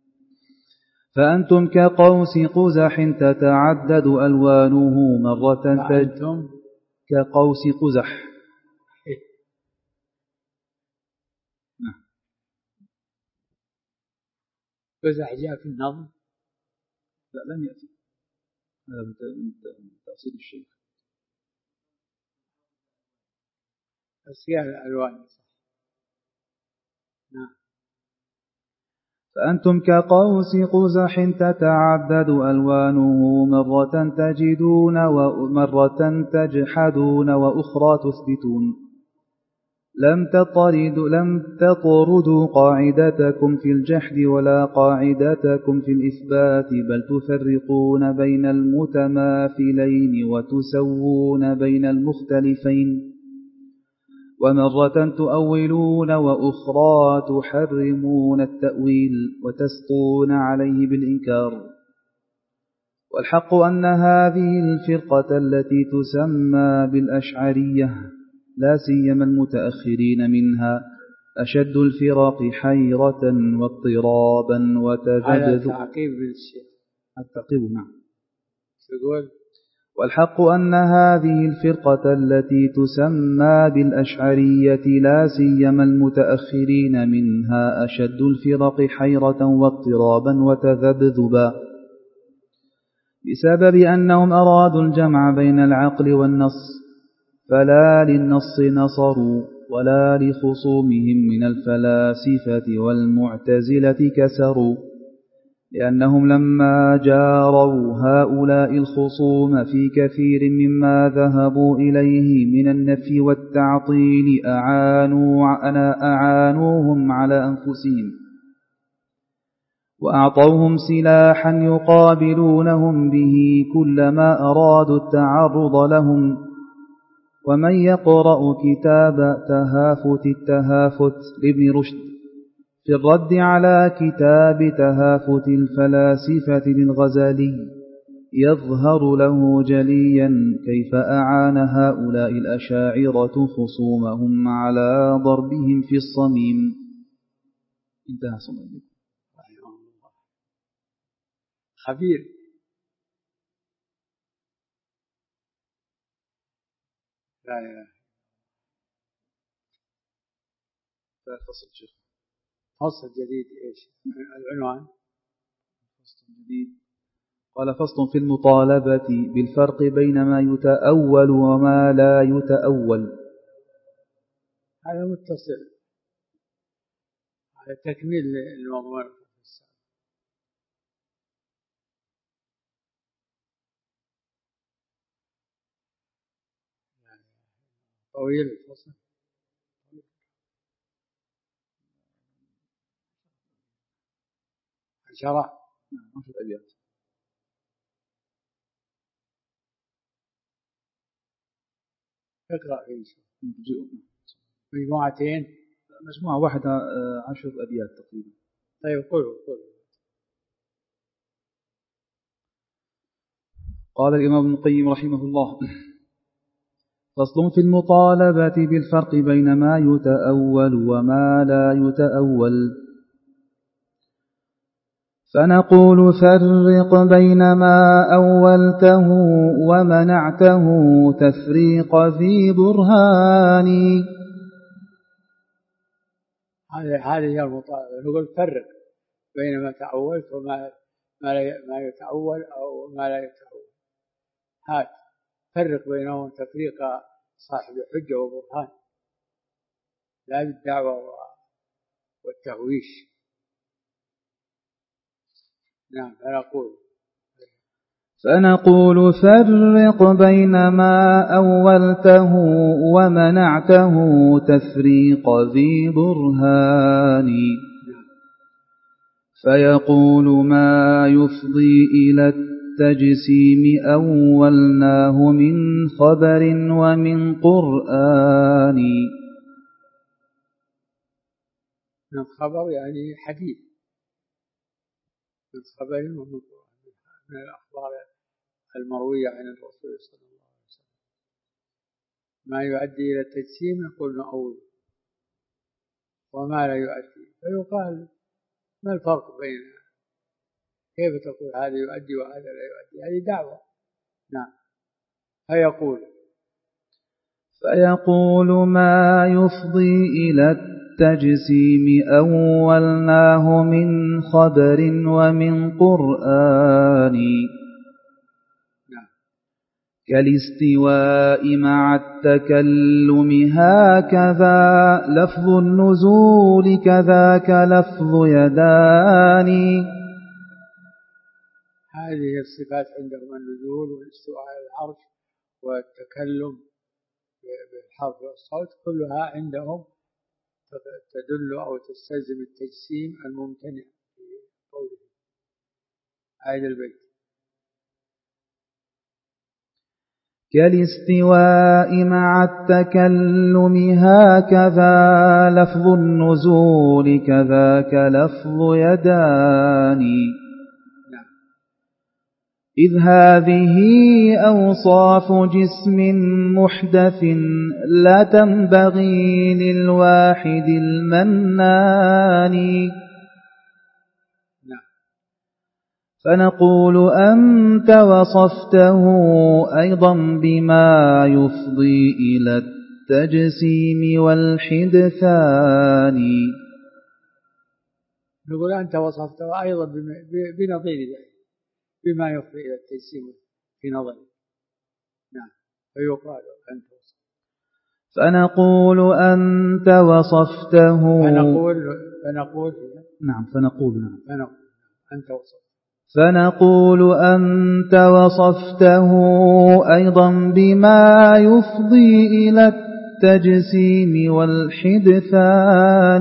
فأنتم كقوس قزح تتعدد ألوانه مرة كقوس قزح. قزح جاء في النظم؟ لا، لم يأتي، هذا من تأصيل الشيخ. أسيال الألوان. نعم. فأنتم كقوس قزح تتعدد ألوانه مرة تجدون ومرة تجحدون وأخرى تثبتون. لم تطردوا قاعدتكم في الجحد ولا قاعدتكم في الإثبات، بل تفرقون بين المتماثلين وتسوون بين المختلفين، ومرة تؤولون وأخرى تحرمون التأويل وتسطون عليه بالإنكار. والحق أن هذه الفرقة التي تسمى بالأشعرية لا سيما المتأخرين منها أشد الفرق حيرة واضطرابا وتجدد. على تعقيب الشيخ. التعقيب نعم. تقول والحق أن هذه الفرقة التي تسمى بالأشعرية لا سيما المتأخرين منها أشد الفرق حيرة واضطرابا وتذبذبا، بسبب أنهم أرادوا الجمع بين العقل والنص، فلا للنص نصروا ولا لخصومهم من الفلاسفة والمعتزلة كسروا، لأنهم لما جاروا هؤلاء الخصوم في كثير مما ذهبوا إليه من النفي والتعطيل أعانوهم على أنفسهم، وأعطوهم سلاحا يقابلونهم به كلما أرادوا التعرض لهم. ومن يقرأ كتاب تهافت التهافت لابن رشد في الرد على كتاب تهافت الفلاسفة للغزالي يظهر له جليا كيف أعان هؤلاء الأشاعرة خصومهم على ضربهم في الصميم. انتهى صميم. خبير. لا إله. فصل شيخ. فصل جديد إيش العنوان؟ فصل جديد. قال فصل في المطالبة بالفرق بين ما يتأول وما لا يتأول. هذا متصل على تكميل الموضوع. طويل الفصل. 10 أبيات. اقرأ فيه مجموعتين. مجموعة واحدة 10 أبيات تقريبا. طيب قل. قال الإمام ابن القيم رحمه الله: فصل في المطالبة بالفرق بين ما يتأول وما لا يتأول. فنقول فرق بين ما أولته ومنعته تفريق ذي برهان. هذه هي المطالبة. نقول فرق بين ما تأولت وما ما يتأول أو ما لا يتأول. هذا فرق بينهم تفريق صاحب الحجة وبرهان، لا بالدعوة والتهويش. نعم. فنقول فرق بين ما أولته ومنعته تفريق ذي برهان. فيقول ما يفضي إلى التجسيم أولناه من خبر ومن قرآن. من خبر يعني حديث، من خبر ومن من الأخبار المروية عن الرسول صلى الله عليه وسلم. ما يؤدي إلى التجسيم يقول نؤول، وما لا يؤدي فيقال ما الفرق بين كيف تقول هذا يؤدي وهذا لا يؤدي؟ هذه دعوة. نعم. فيقول ما يفضي إلى التجسيم أولناه من خبر ومن قرآن. كالاستواء مع التكلم هكذا لفظ النزول كذاك لفظ يدان. هذه الصفات عندهم: النزول والاستواء على العرش والتكلم بالحرف والصوت، كلها عندهم تدل أو تستلزم التجسيم الممتنع في قوله آية البيت. كالاستواء مع التكلم هكذا لفظ النزول كذاك لفظ يدان. إذ هذه أوصاف جسم محدث لا تنبغي للواحد المنان. فنقول أنت وصفته أيضا بما يفضي إلى التجسيم والحدثان. نقول أنت وصفته أيضا بنظير ذلك، بما يفضي إلى التجسيم في نظري. نعم. فيقال أنت وصفته. فنقول أنت وصفته. فنقول أنت وصفته. فنقول أنت وصفته أيضا بما يفضي إلى التجسيم والحدثان.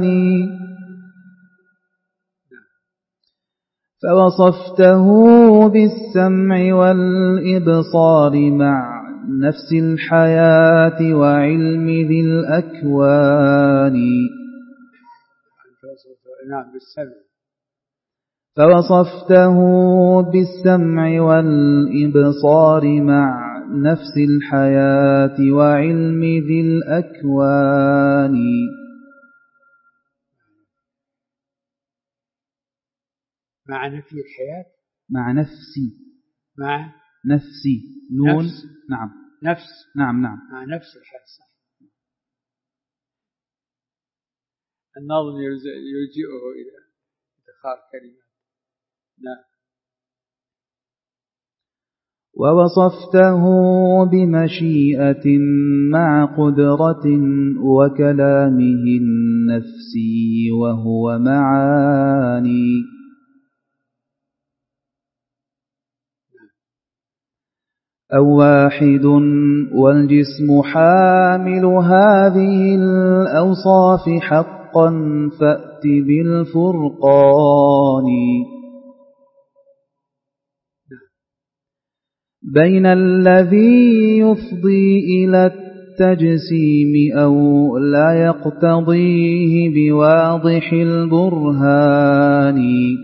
فوصفته بالسمع والإبصار مع نفس الحياة وعلم ذي الأكوان. نعم، بالسمع. فوصفته بالسمع والإبصار مع نفس الحياة وعلم ذي الأكوان. مع نفي الحياة، مع نفسي، مع نفسي نون نفس. نعم نفس. نعم مع نفس الحياة. النظم يلجئه إلى ادخار كلمات. نعم. ووصفته بمشيئة مع قدرة وكلامه النفسي وهو معاني. أو واحد والجسم حامل هذه الأوصاف حقا فأت بالفرقان. بين الذي يفضي إلى التجسيم أو لا يقتضيه بواضح البرهان.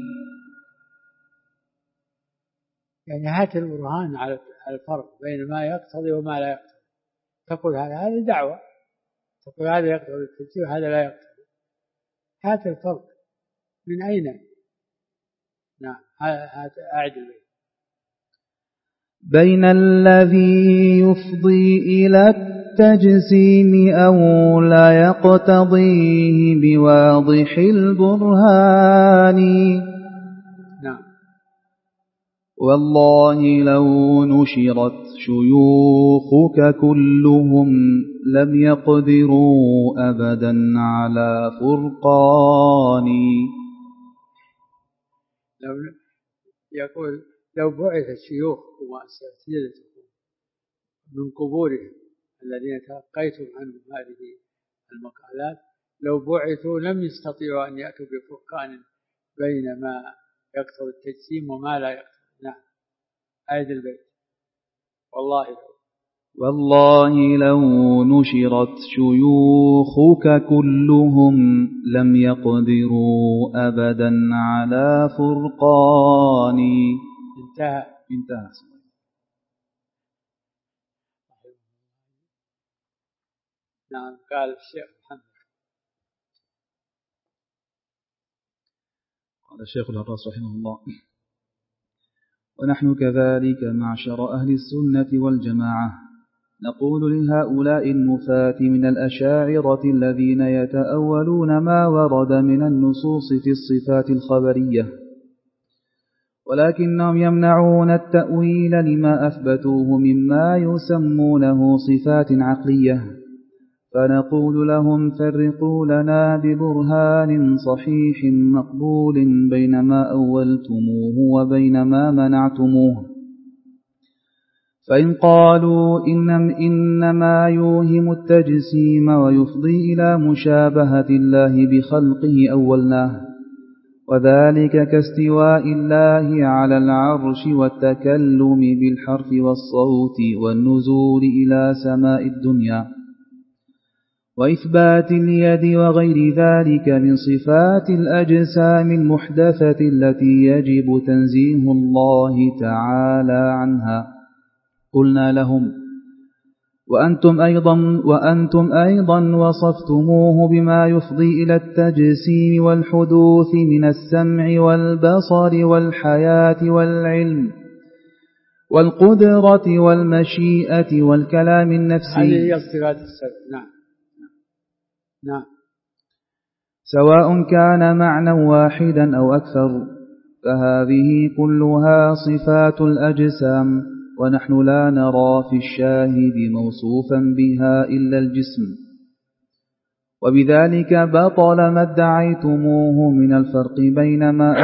يعني هات البرهان على الفرق بين ما يقتضي وما لا يقتضي. تقول هذا دعوة، تقول هذا يقتضي التجسيم وهذا لا يقتضي. هات الفرق من أين؟ نعم. هات أعد البيت. بين الذي يفضي إلى التجسيم أو لا يقتضيه بواضح البرهان. نعم. والله لو نشرت شيوخك كلهم لم يقدروا أبدا على فرقان. يقول لو بعث الشيوخ وأساتذتكم من قبورهم الذين تلقيتم عنهم هذه المقالات، لو بعثوا لم يستطيعوا أن يأتوا بفرقان بين ما يقتضي التجسيم وما لا يقتضي. نعم. آية البيت. والله لو والله لو نشرت شيوخك كلهم لم يقدروا أبدا على فرقاني. انتهى. نعم. قال الشيخ محمد. قال الشيخ الهراس رحمه الله: ونحن كذلك معشر أهل السنة والجماعة نقول لهؤلاء النفاة من الأشاعرة الذين يتأولون ما ورد من النصوص في الصفات الخبرية، ولكنهم يمنعون التأويل لما أثبتوه مما يسمونه صفات عقلية، فنقول لهم: فرقوا لنا ببرهان صحيح مقبول بين ما أولتموه وبين ما منعتموه. فإن قالوا إنما يوهم التجسيم ويفضي إلى مشابهة الله بخلقه أولناه، وذلك كاستواء الله على العرش والتكلم بالحرف والصوت والنزول إلى سماء الدنيا وإثبات اليد وغير ذلك من صفات الأجسام المحدثة التي يجب تنزيه الله تعالى عنها. قلنا لهم: وأنتم أيضا وصفتموه بما يفضي إلى التجسيم والحدوث من السمع والبصر والحياة والعلم والقدرة والمشيئة والكلام النفسي. هذه هي الصفات السبع. نعم. سواء كان معنى واحدا أو أكثر، فهذه كلها صفات الأجسام، ونحن لا نرى في الشاهد موصوفا بها إلا الجسم، وبذلك بطل ما ادعيتموه من الفرق بين ما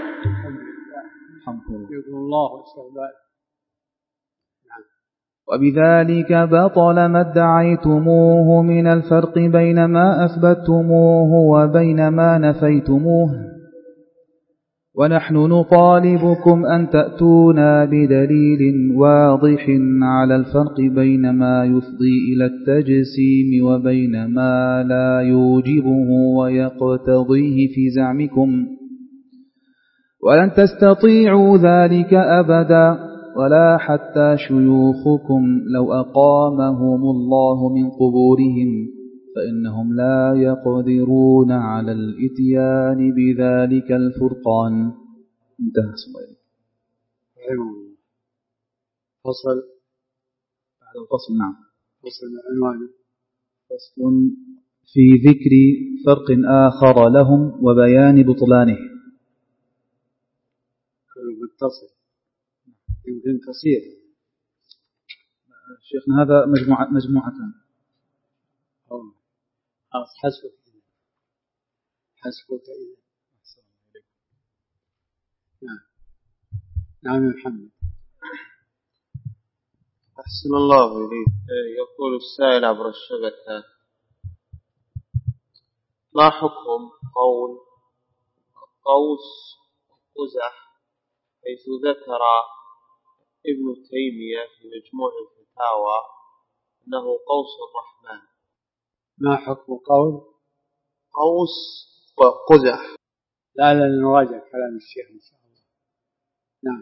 وبذلك بطل ما ادعيتموه من الفرق بين ما أثبتموه وبين ما نفيتموه، ونحن نطالبكم أن تأتونا بدليل واضح على الفرق بين ما يفضي إلى التجسيم وبين ما لا يوجبه ويقتضيه في زعمكم، ولن تستطيعوا ذلك أبدا، ولا حتى شيوخكم لو أقامهم الله من قبورهم، فإنهم لا يقدرون على الإتيان بذلك الفرقان. انتهى سؤال. فصل بعد الفصل. نعم. فصل عنوانه فصل في ذكر فرق آخر لهم وبيان بطلانه. متصل يمكن تصير. شيخنا هذا مجموعتان. حسبك إذا. نعم يا محمد. أحسن الله إليك. يقول السائل عبر الشبكة: ما حكم قول قوس قزح حيث ذكر ابن تيمية في مجموع الفتاوى أنه قوس الرحمن؟ ما حكم قول قوس وقزح؟ لا نراجع كلام الشيخ إن شاء الله. نعم.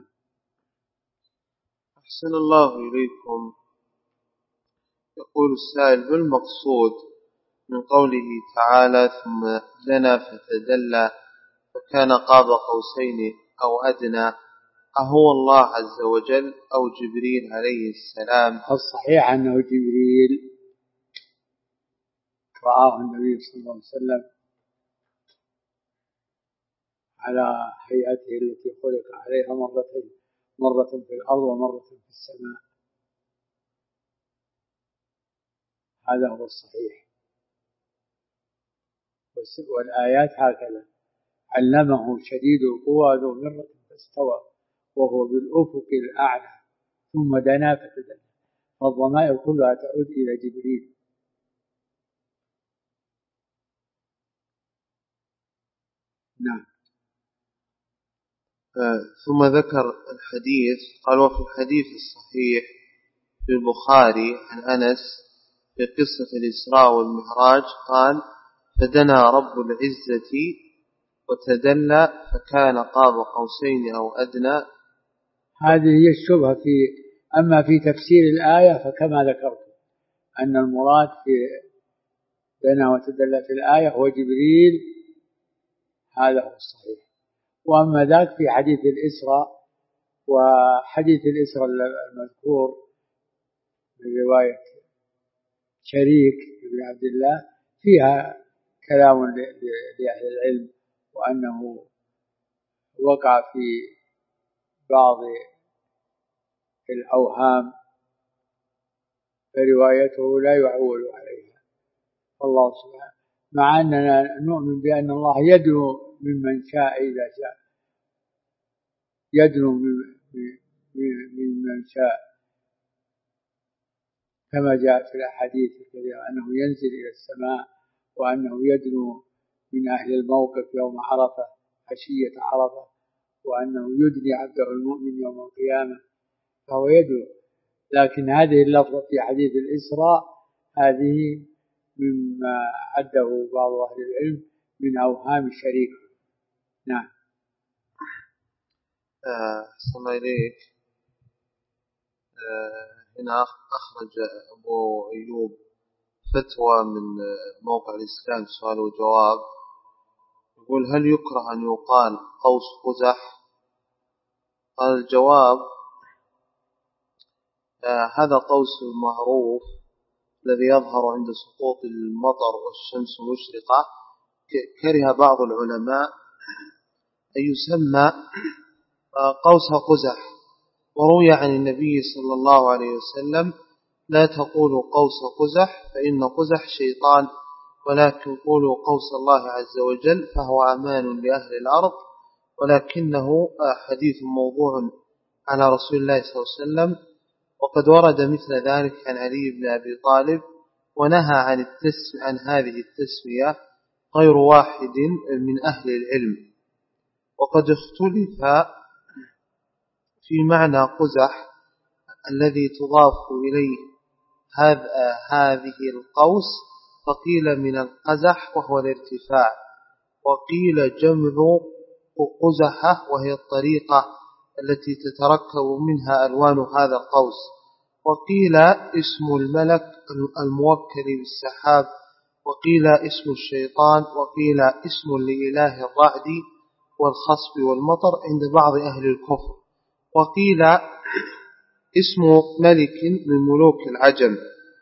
أحسن الله إليكم. يقول السائل: بالمقصود من قوله تعالى ثم دنا فتدلى فكان قاب قوسين أو أدنى، أهو الله عز وجل أو جبريل عليه السلام؟ الصحيح أنه جبريل رآه النبي صلى الله عليه وسلم على هيئته التي خلق عليها مرتين، مرة في الأرض ومرة في السماء. هذا هو الصحيح. والآيات هكذا: علمه شديد القوى ذو مرة فاستوى وهو بالأفق الأعلى ثم دنا فتدلى، فالضمائر كلها تعود إلى جبريل. نعم. ثم ذكر الحديث، قال: وفي الحديث الصحيح في البخاري عن أنس في قصة الإسراء والمعراج قال: فدنا رب العزة وتدلى فكان قاب قوسين أو أدنى. هذه هي الشبهة أما في تفسير الآية فكما ذكرت أن المراد في دنا وتدلى في الآية هو جبريل، هذا هو الصحيح. وأما ذاك في حديث الإسراء، وحديث الإسراء المذكور من رواية شريك بن عبد الله فيها كلام لأهل العلم، وأنه وقع في بعض الأوهام فروايته لا يعول عليها. الله سبحانه مع أننا نؤمن بأن الله يدنو ممن شاء إذا شاء، يدنو ممن شاء كما جاء في الأحاديث الكثيرة أنه ينزل إلى السماء، وأنه يدنو من أهل الموقف يوم عرفة عشية عرفة، وأنه يدني عبده المؤمن يوم القيامة، فهو يدنو. لكن هذه اللفظة في حديث الإسراء هذه مما عده بعض أهل العلم من أوهام الشريك. نعم. أحسن إليك. هنا أخرج أبو أيوب فتوى من موقع الإسلام سؤال وجواب، يقول: هل يكره أن يقال قوس قزح؟ قال الجواب: هذا قوس معروف الذي يظهر عند سقوط المطر والشمس مشرقة. كره بعض العلماء أن يسمى قوس قزح، وروي عن النبي صلى الله عليه وسلم: لا تقولوا قوس قزح فإن قزح شيطان، ولكن قولوا قوس الله عز وجل فهو أمان لأهل الأرض. ولكنه حديث موضوع على رسول الله صلى الله عليه وسلم، وقد ورد مثل ذلك عن علي بن أبي طالب، ونهى عن هذه التسمية غير واحد من أهل العلم. وقد اختلف في معنى قزح الذي تضاف إليه هذه القوس، فقيل من القزح وهو الارتفاع، وقيل جمع قزحة وهي الطريقة التي تتركب منها ألوان هذا القوس، وقيل اسم الملك الموكل بالسحاب، وقيل اسم الشيطان، وقيل اسم لإله الرعد والخصب والمطر عند بعض أهل الكفر، وقيل اسم ملك من ملوك العجم.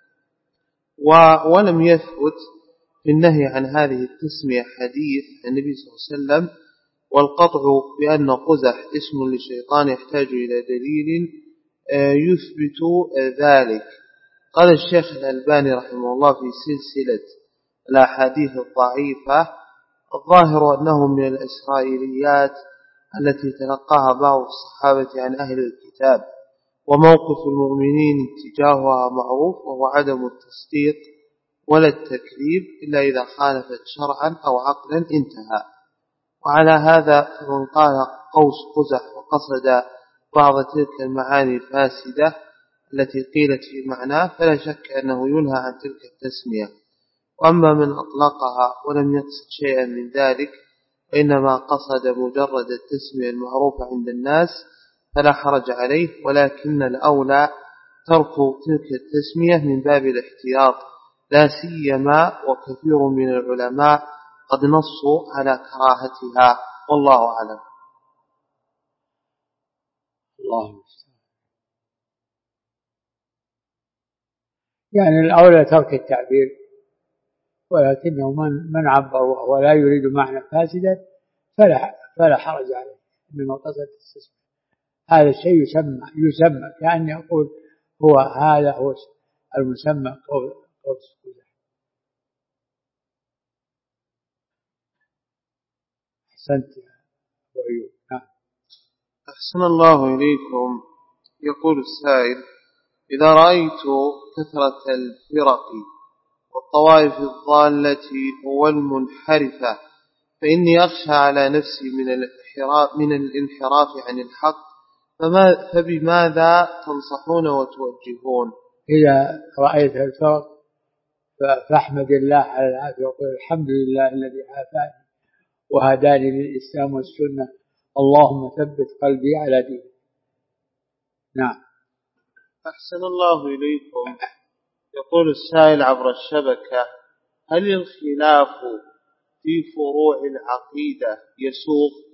ولم يثبت في النهي عن هذه التسمية حديث النبي صلى الله عليه وسلم، والقطع بأن قزح اسم لشيطان يحتاج إلى دليل يثبت ذلك. قال الشيخ الألباني رحمه الله في سلسلة الأحاديث الضعيفة: الظاهر أنه من الإسرائيليات التي تلقاها بعض الصحابة عن أهل الكتاب، وموقف المؤمنين تجاهها معروف، وهو عدم التصديق ولا التكذيب إلا إذا خالفت شرعا أو عقلا انتهى. وعلى هذا فمن قال قوس قزح وقصد بعض تلك المعاني الفاسدة التي قيلت في معناه فلا شك أنه ينهى عن تلك التسمية. وأما من أطلقها ولم يقصد شيئا من ذلك وإنما قصد مجرد التسمية المعروفة عند الناس فلا حرج عليه، ولكن الأولى ترك تلك التسمية من باب الاحتياط، لا سيما وكثير من العلماء قد نصوا على كراهتها، والله أعلم. الله يعني الأولى ترك التعبير، ولكنه من عبر وهو لا يريد معنى فاسدا فلا حرج عليه، إنما قصد التسمية. هذا الشيء يسمى كأن يقول هذا هو المسمى قوس قزح. أحسنت يا أبو أيوب. نعم. أحسن الله إليكم. يقول السائل: إذا رأيت كثرة الفرق والطوائف الضالة والمنحرفة فإني أخشى على نفسي من الانحراف عن الحق فبماذا تنصحون وتوجهون؟ إذا رأيت الفرق فاحمد الله على العافية وقل الحمد لله الذي عافاني وهداني للإسلام والسنة، اللهم ثبت قلبي على دينك. نعم. أحسن الله إليكم. يقول السائل عبر الشبكة: هل الخلاف في فروع العقيدة يسوغ؟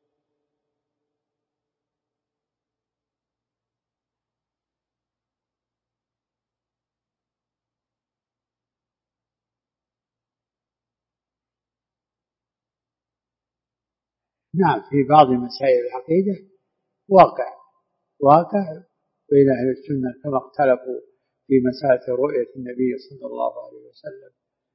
نعم، في بعض مسائل العقيدة واقع بين أهل السنة كما اختلفوا في مسألة رؤية النبي صلى الله عليه وسلم.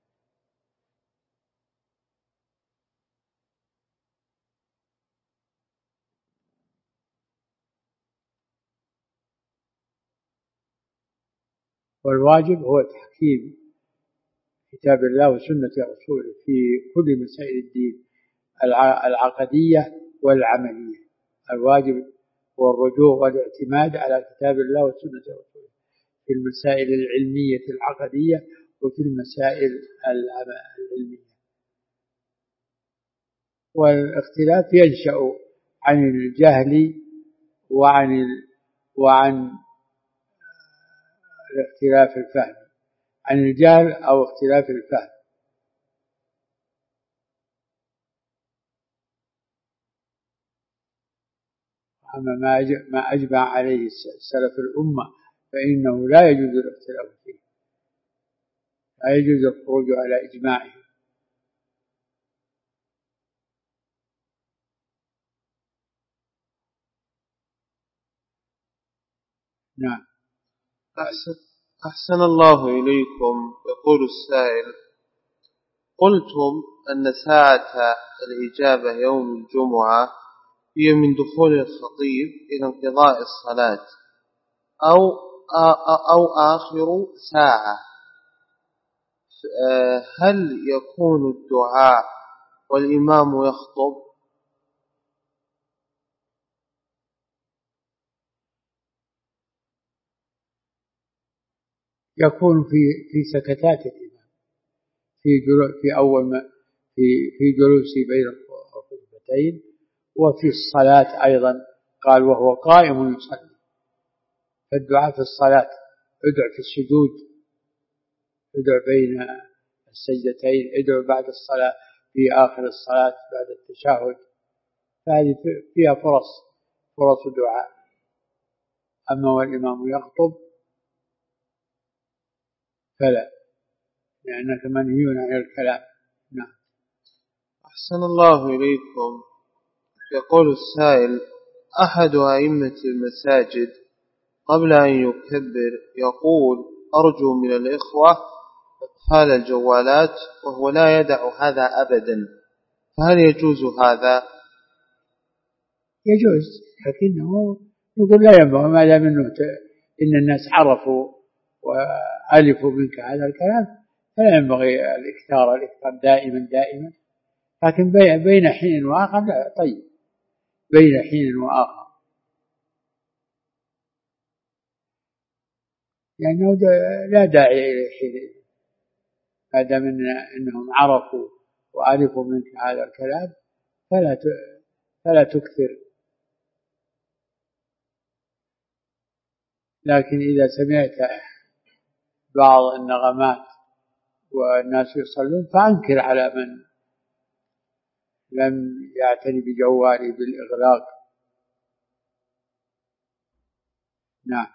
والواجب هو تحكيم كتاب الله وسنة رسوله في كل مسائل الدين العقدية والعملية. الواجب هو الرجوع والاعتماد على كتاب الله وسنة رسوله في المسائل العلمية العقدية وفي المسائل العلمية. والاختلاف ينشأ عن الجهل وعن الاختلاف الفهم، عن الجهل أو اختلاف الفهم. أما ما أجمع عليه سلف الأمة فإنه لا يجوز الاختلاف فيه، لا يجوز الخروج على إجماعه. نعم. أحسن الله إليكم. يقول السائل: قلتم أن ساعة الإجابة يوم الجمعة هي من دخول الخطيب إلى انقضاء الصلاة أو آخر ساعة، هل يكون الدعاء والإمام يخطب؟ يكون في سكتات الإمام في أول ما في جلوسه بين الخطبتين، وفي الصلاة أيضا قال وهو قائم يصلي. فالدعاء في الصلاة ادع في السجود، ادع بين السجدتين، ادع بعد الصلاة في آخر الصلاة بعد التشهد، فهذه فيها فرص دعاء. أما والإمام يخطب فلا، لأنك منهي عن الكلام. نعم. أحسن الله إليكم. يقول السائل: أحد أئمة المساجد قبل أن يكبر يقول: أرجو من الإخوة إقفال الجوالات، وهو لا يدع هذا أبدا، فهل يجوز هذا؟ يجوز، لكنه نقول لا ينبغي، ما دام إن الناس عرفوا وألفوا منك هذا الكلام فلا ينبغي الإكثار دائما، لكن بين حين وآخر لا، طيب، بين حين وآخر، لأنه لا داعي إلى حين، ما دام إنهم عرفوا وألفوا منك هذا الكلام فلا تكثر. لكن إذا سمعت بعض النغمات والناس يصلون فأنكر على من لم يعتني بجواله بالإغلاق. نعم.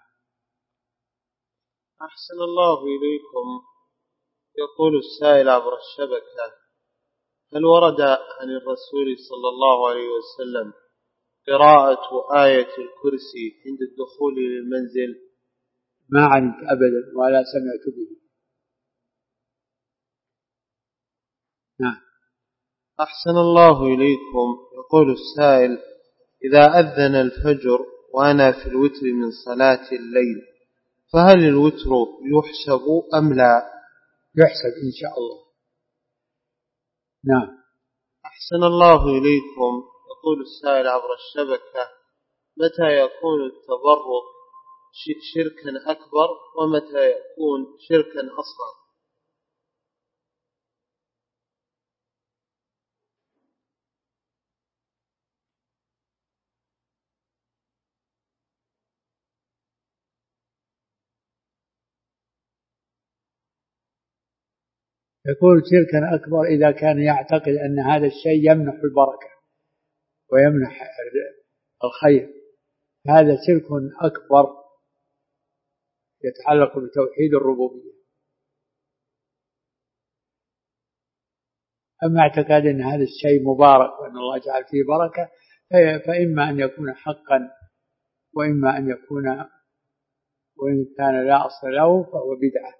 أحسن الله إليكم. يقول السائل عبر الشبكة: هل ورد عن الرسول صلى الله عليه وسلم قراءة آية الكرسي عند الدخول للمنزل؟ ما علمت أبدا ولا سمعت به. نعم. أحسن الله إليكم. يقول السائل: إذا أذن الفجر وأنا في الوتر من صلاة الليل فهل الوتر يحسب أم لا؟ يحسب إن شاء الله. نعم. أحسن الله إليكم. يقول السائل عبر الشبكة: متى يكون التبرك شركا أكبر ومتى يكون شركا أصغر؟ يكون شركا أكبر إذا كان يعتقد أن هذا الشيء يمنح البركة ويمنح الخير، هذا شرك أكبر يتعلق بتوحيد الربوبية. أما اعتقاد أن هذا الشيء مبارك وأن الله جعل فيه بركة فإما أن يكون حقا وإما أن يكون، وإن كان لا أصل له فهو بدعة.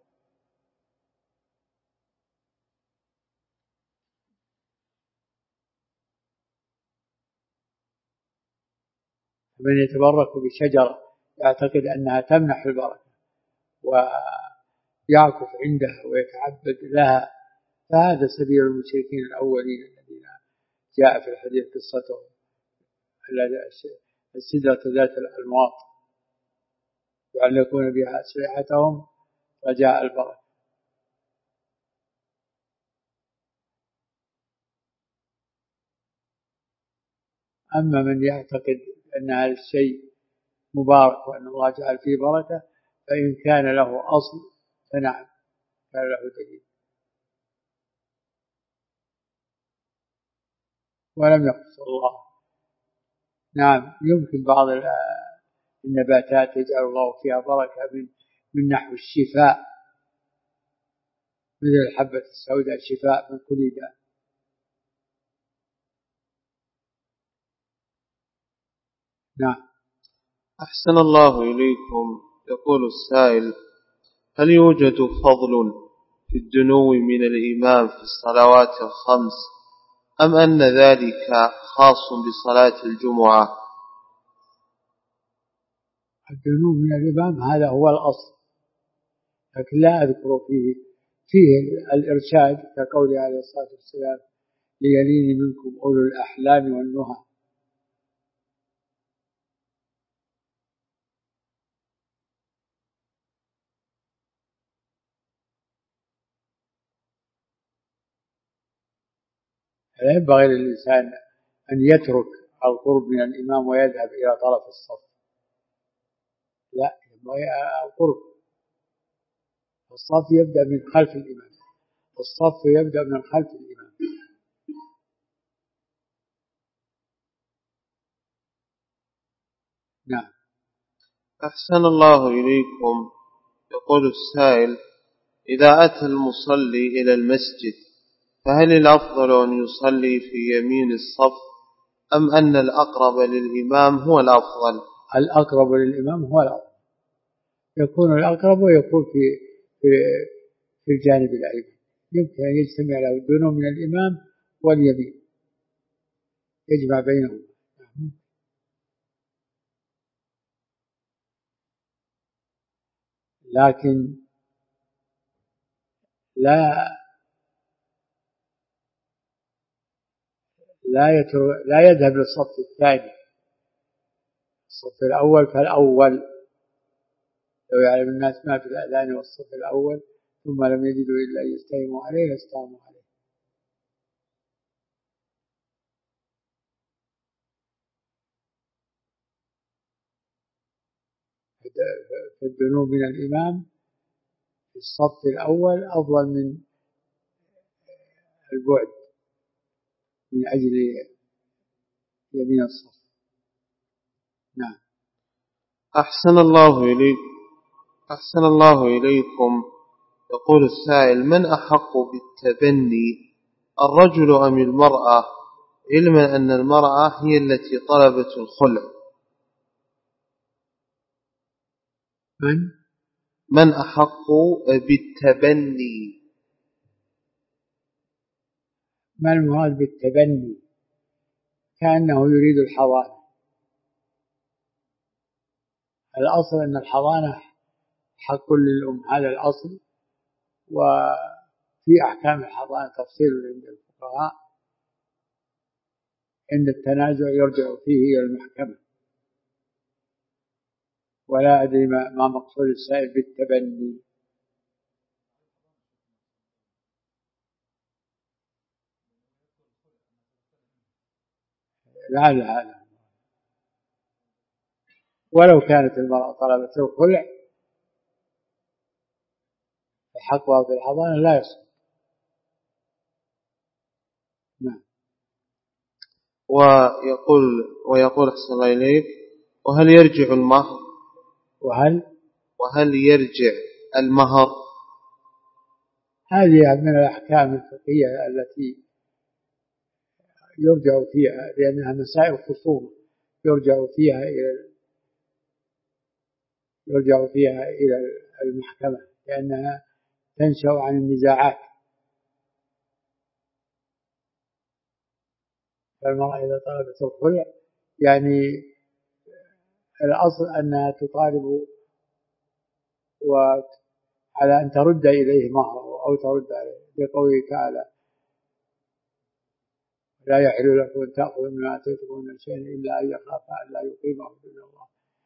من يتبرك بشجرة يعتقد أنها تمنح البركة ويعكف عندها ويتعبد لها، فهذا سبيل المشركين الأولين الذين جاء في الحديث قصتهم، السدرة ذات الأنواط يعلقون بها أسلحتهم رجاء البركة. أما من يعتقد أن هذا الشيء مبارك وأن الله جعل فيه بركة فإن كان له أصل فنعم كان له دليل، ولم يقص الله. نعم يمكن بعض النباتات يجعل الله فيها بركة من نحو الشفاء، مثل الحبة السوداء شفاء من كل داء. نعم. أحسن الله إليكم. يقول السائل: هل يوجد فضل في الدنو من الإمام في الصلوات الخمس أم أن ذلك خاص بصلاة الجمعة؟ الدنو من الإمام هذا هو الأصل، لكن لا أذكر فيه الإرشاد كقوله عليه الصلاة والسلام: ليلين منكم أولو الأحلام والنهى. لا ينبغي للإنسان أن يترك القرب من الإمام ويذهب إلى طرف الصف، لا، ينبغي القرب. الصف يبدأ من خلف الإمام، الصف يبدأ من خلف الإمام. نعم. أحسن الله إليكم. يقول السائل: إذا أتى المصلي إلى المسجد فهل الأفضل أن يصلي في يمين الصف أم أن الأقرب للإمام هو الأفضل؟ الأقرب للإمام هو الأفضل، يكون الأقرب ويكون في في الجانب الأيمن، يمكن أن يجتمع له الدنو من الإمام واليمين، يجمع بينهم. لكن لا يذهب للصف الثاني، الصف الأول فالأول، لو يعلم الناس ما في الأذان والصف الأول ثم لم يجدوا إلا أن يستهموا عليه لاستهموا عليه. فالدنو من الإمام في الصف الأول أفضل من البعد من أجل يمين الصف. نعم. أحسن الله إليكم. يقول السائل: من أحق بالتبني، الرجل أم المرأة، علما أن المرأة هي التي طلبت الخلع؟ من أحق بالتبني؟ ما المراد بالتبني؟ كأنه يريد الحضانة. الأصل أن الحضانة حق للأم، هذا الأصل، وفي أحكام الحضانة تفصيل عند الفقهاء، عند التنازع يرجع فيه إلى المحكمة. ولا أدري ما مقصود السائل بالتبني. لعل هذا، ولو كانت المرأة طلبت الخلع فحقها في الحضانة لا يصح. نعم. ويقول أحسن الله إليك: وهل يرجع المهر؟ وهل يرجع المهر؟ هذه من الأحكام الفقهية التي يرجع فيها، لأنها مسائل خصومة يرجع فيها إلى المحكمة، لأنها تنشأ عن النزاعات. فالمرأة إذا طلبت الخلع يعني الأصل أنها تطالب وعلى أن ترد إليه مهره أو ترد عليه، لقوله تعالى: لا يحل لكم أن تأخذوا مما آتيتموهن شيئا إلا أن يخافا أن لا يقيما حدود الله،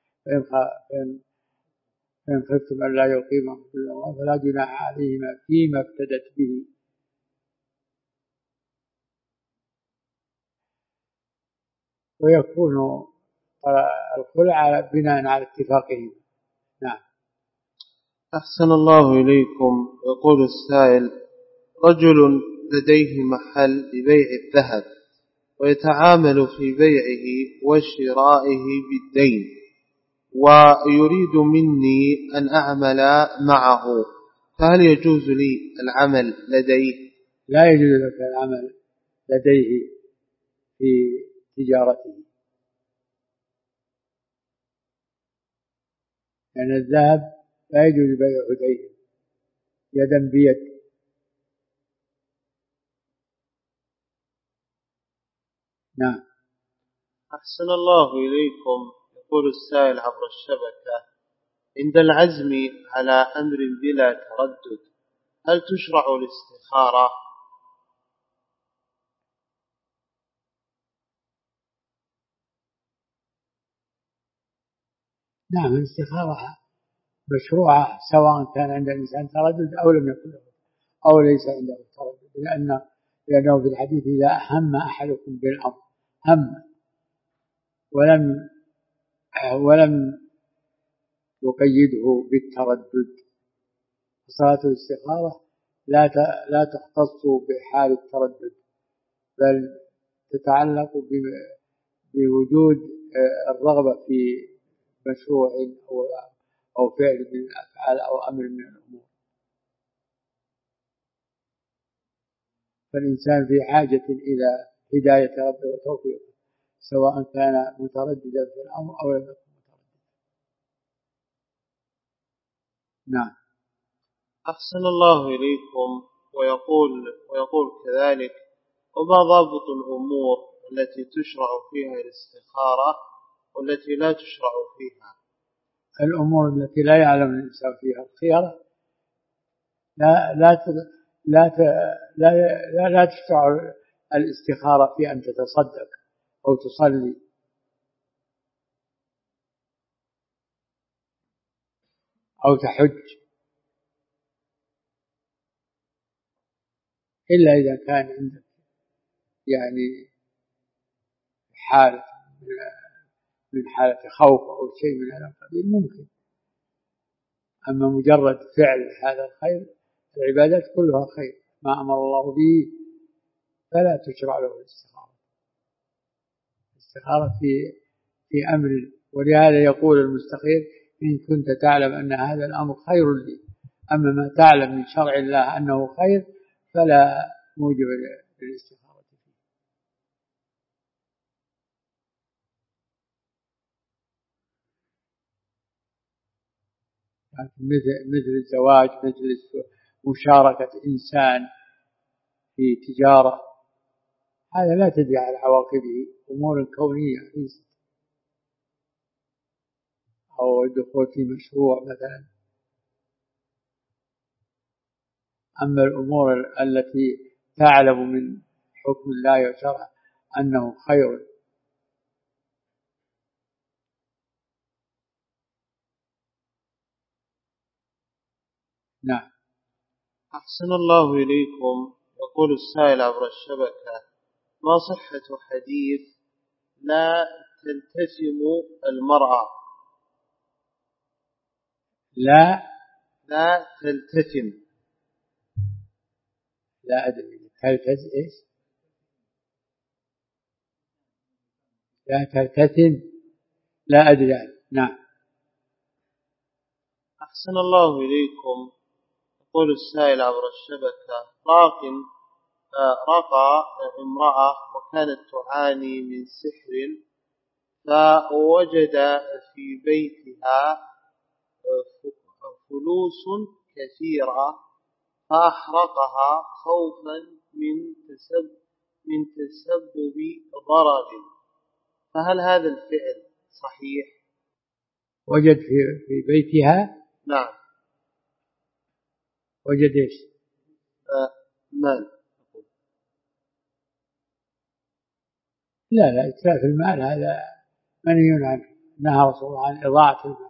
فإن خفتم أن لا يقيما حدود الله فلا جناح عليهما فيما افتدت به. ويكون الخلع بناء على اتفاقهم. نعم. أحسن الله إليكم. يقول السائل: رجل لديه محل لبيع الذهب ويتعامل في بيعه وشرائه بالدين، ويريد مني أن أعمل معه، فهل يجوز لي العمل لديه؟ لا يجوز لك العمل لديه في تجارته، لأن يعني الذهب لا يجوز بيعه دين يدا بيد. نعم. أحسن الله إليكم. يقول السائل عبر الشبكة: عند العزم على أمر بلا تردد هل تشرع الاستخارة؟ نعم، الاستخارة مشروعة سواء كان عند الإنسان تردد أو لم يكن له أو ليس عنده تردد، لأنه في الحديث: إذا هم أحدكم بالأمر هم ولم يقيده بالتردد. صلاة الاستخارة لا تختص بحال التردد، بل تتعلق بوجود الرغبة في مشروع أو فعل من الأفعال أو أمر من الأمور. فالإنسان في حاجة إلى هداية ربه وتوفيقه، سواء كان مترددا في الأمر أو لم يكن مترددا. نعم. أحسن الله إليكم. ويقول كذلك: وما ضابط الأمور التي تشرع فيها الاستخارة والتي لا تشرع فيها؟ الأمور التي لا يعلم الإنسان فيها الخيرة لا تشرع الاستخارة في أن تتصدق أو تصلي أو تحج، إلا إذا كان عندك يعني حالة من حالة خوف أو شيء من هذا القبيل ممكن. أما مجرد فعل هذا الخير، العبادات كلها خير، ما أمر الله به فلا تشرع له الاستخارة. الاستخارة في أمر، ولهذا يقول المستخير: إن كنت تعلم أن هذا الأمر خير لي، أما ما تعلم من شرع الله أنه خير فلا موجب للاستخارة فيه. مثل الزواج، مثل مشاركة إنسان في تجارة، هذا لا تدري على عواقبه، أمور كونية ليست، أو الدخول في مشروع مثلا. أما الأمور التي تعلم من حكم الله وشرعه أنه خير نعم. أحسن الله إليكم. يقول السائل عبر الشبكة: ما صحة حديث لا تلتزم المرأة؟ لا تلتزم. لا أدري. تلتزم إيش؟ لا تلتزم. لا أدري يعني. نعم. أحسن الله إليكم. يقول السائل عبر الشبكة: رقى امرأة وكانت تعاني من سحر، فوجد في بيتها فلوس كثيرة فأحرقها خوفا من تسبب ضرر، فهل هذا الفعل صحيح؟ وجد في بيتها. نعم. وجد إيش؟ مال. لا إتلاف المال هذا منهي عنه. نهى رسول الله عن إضاعة المال.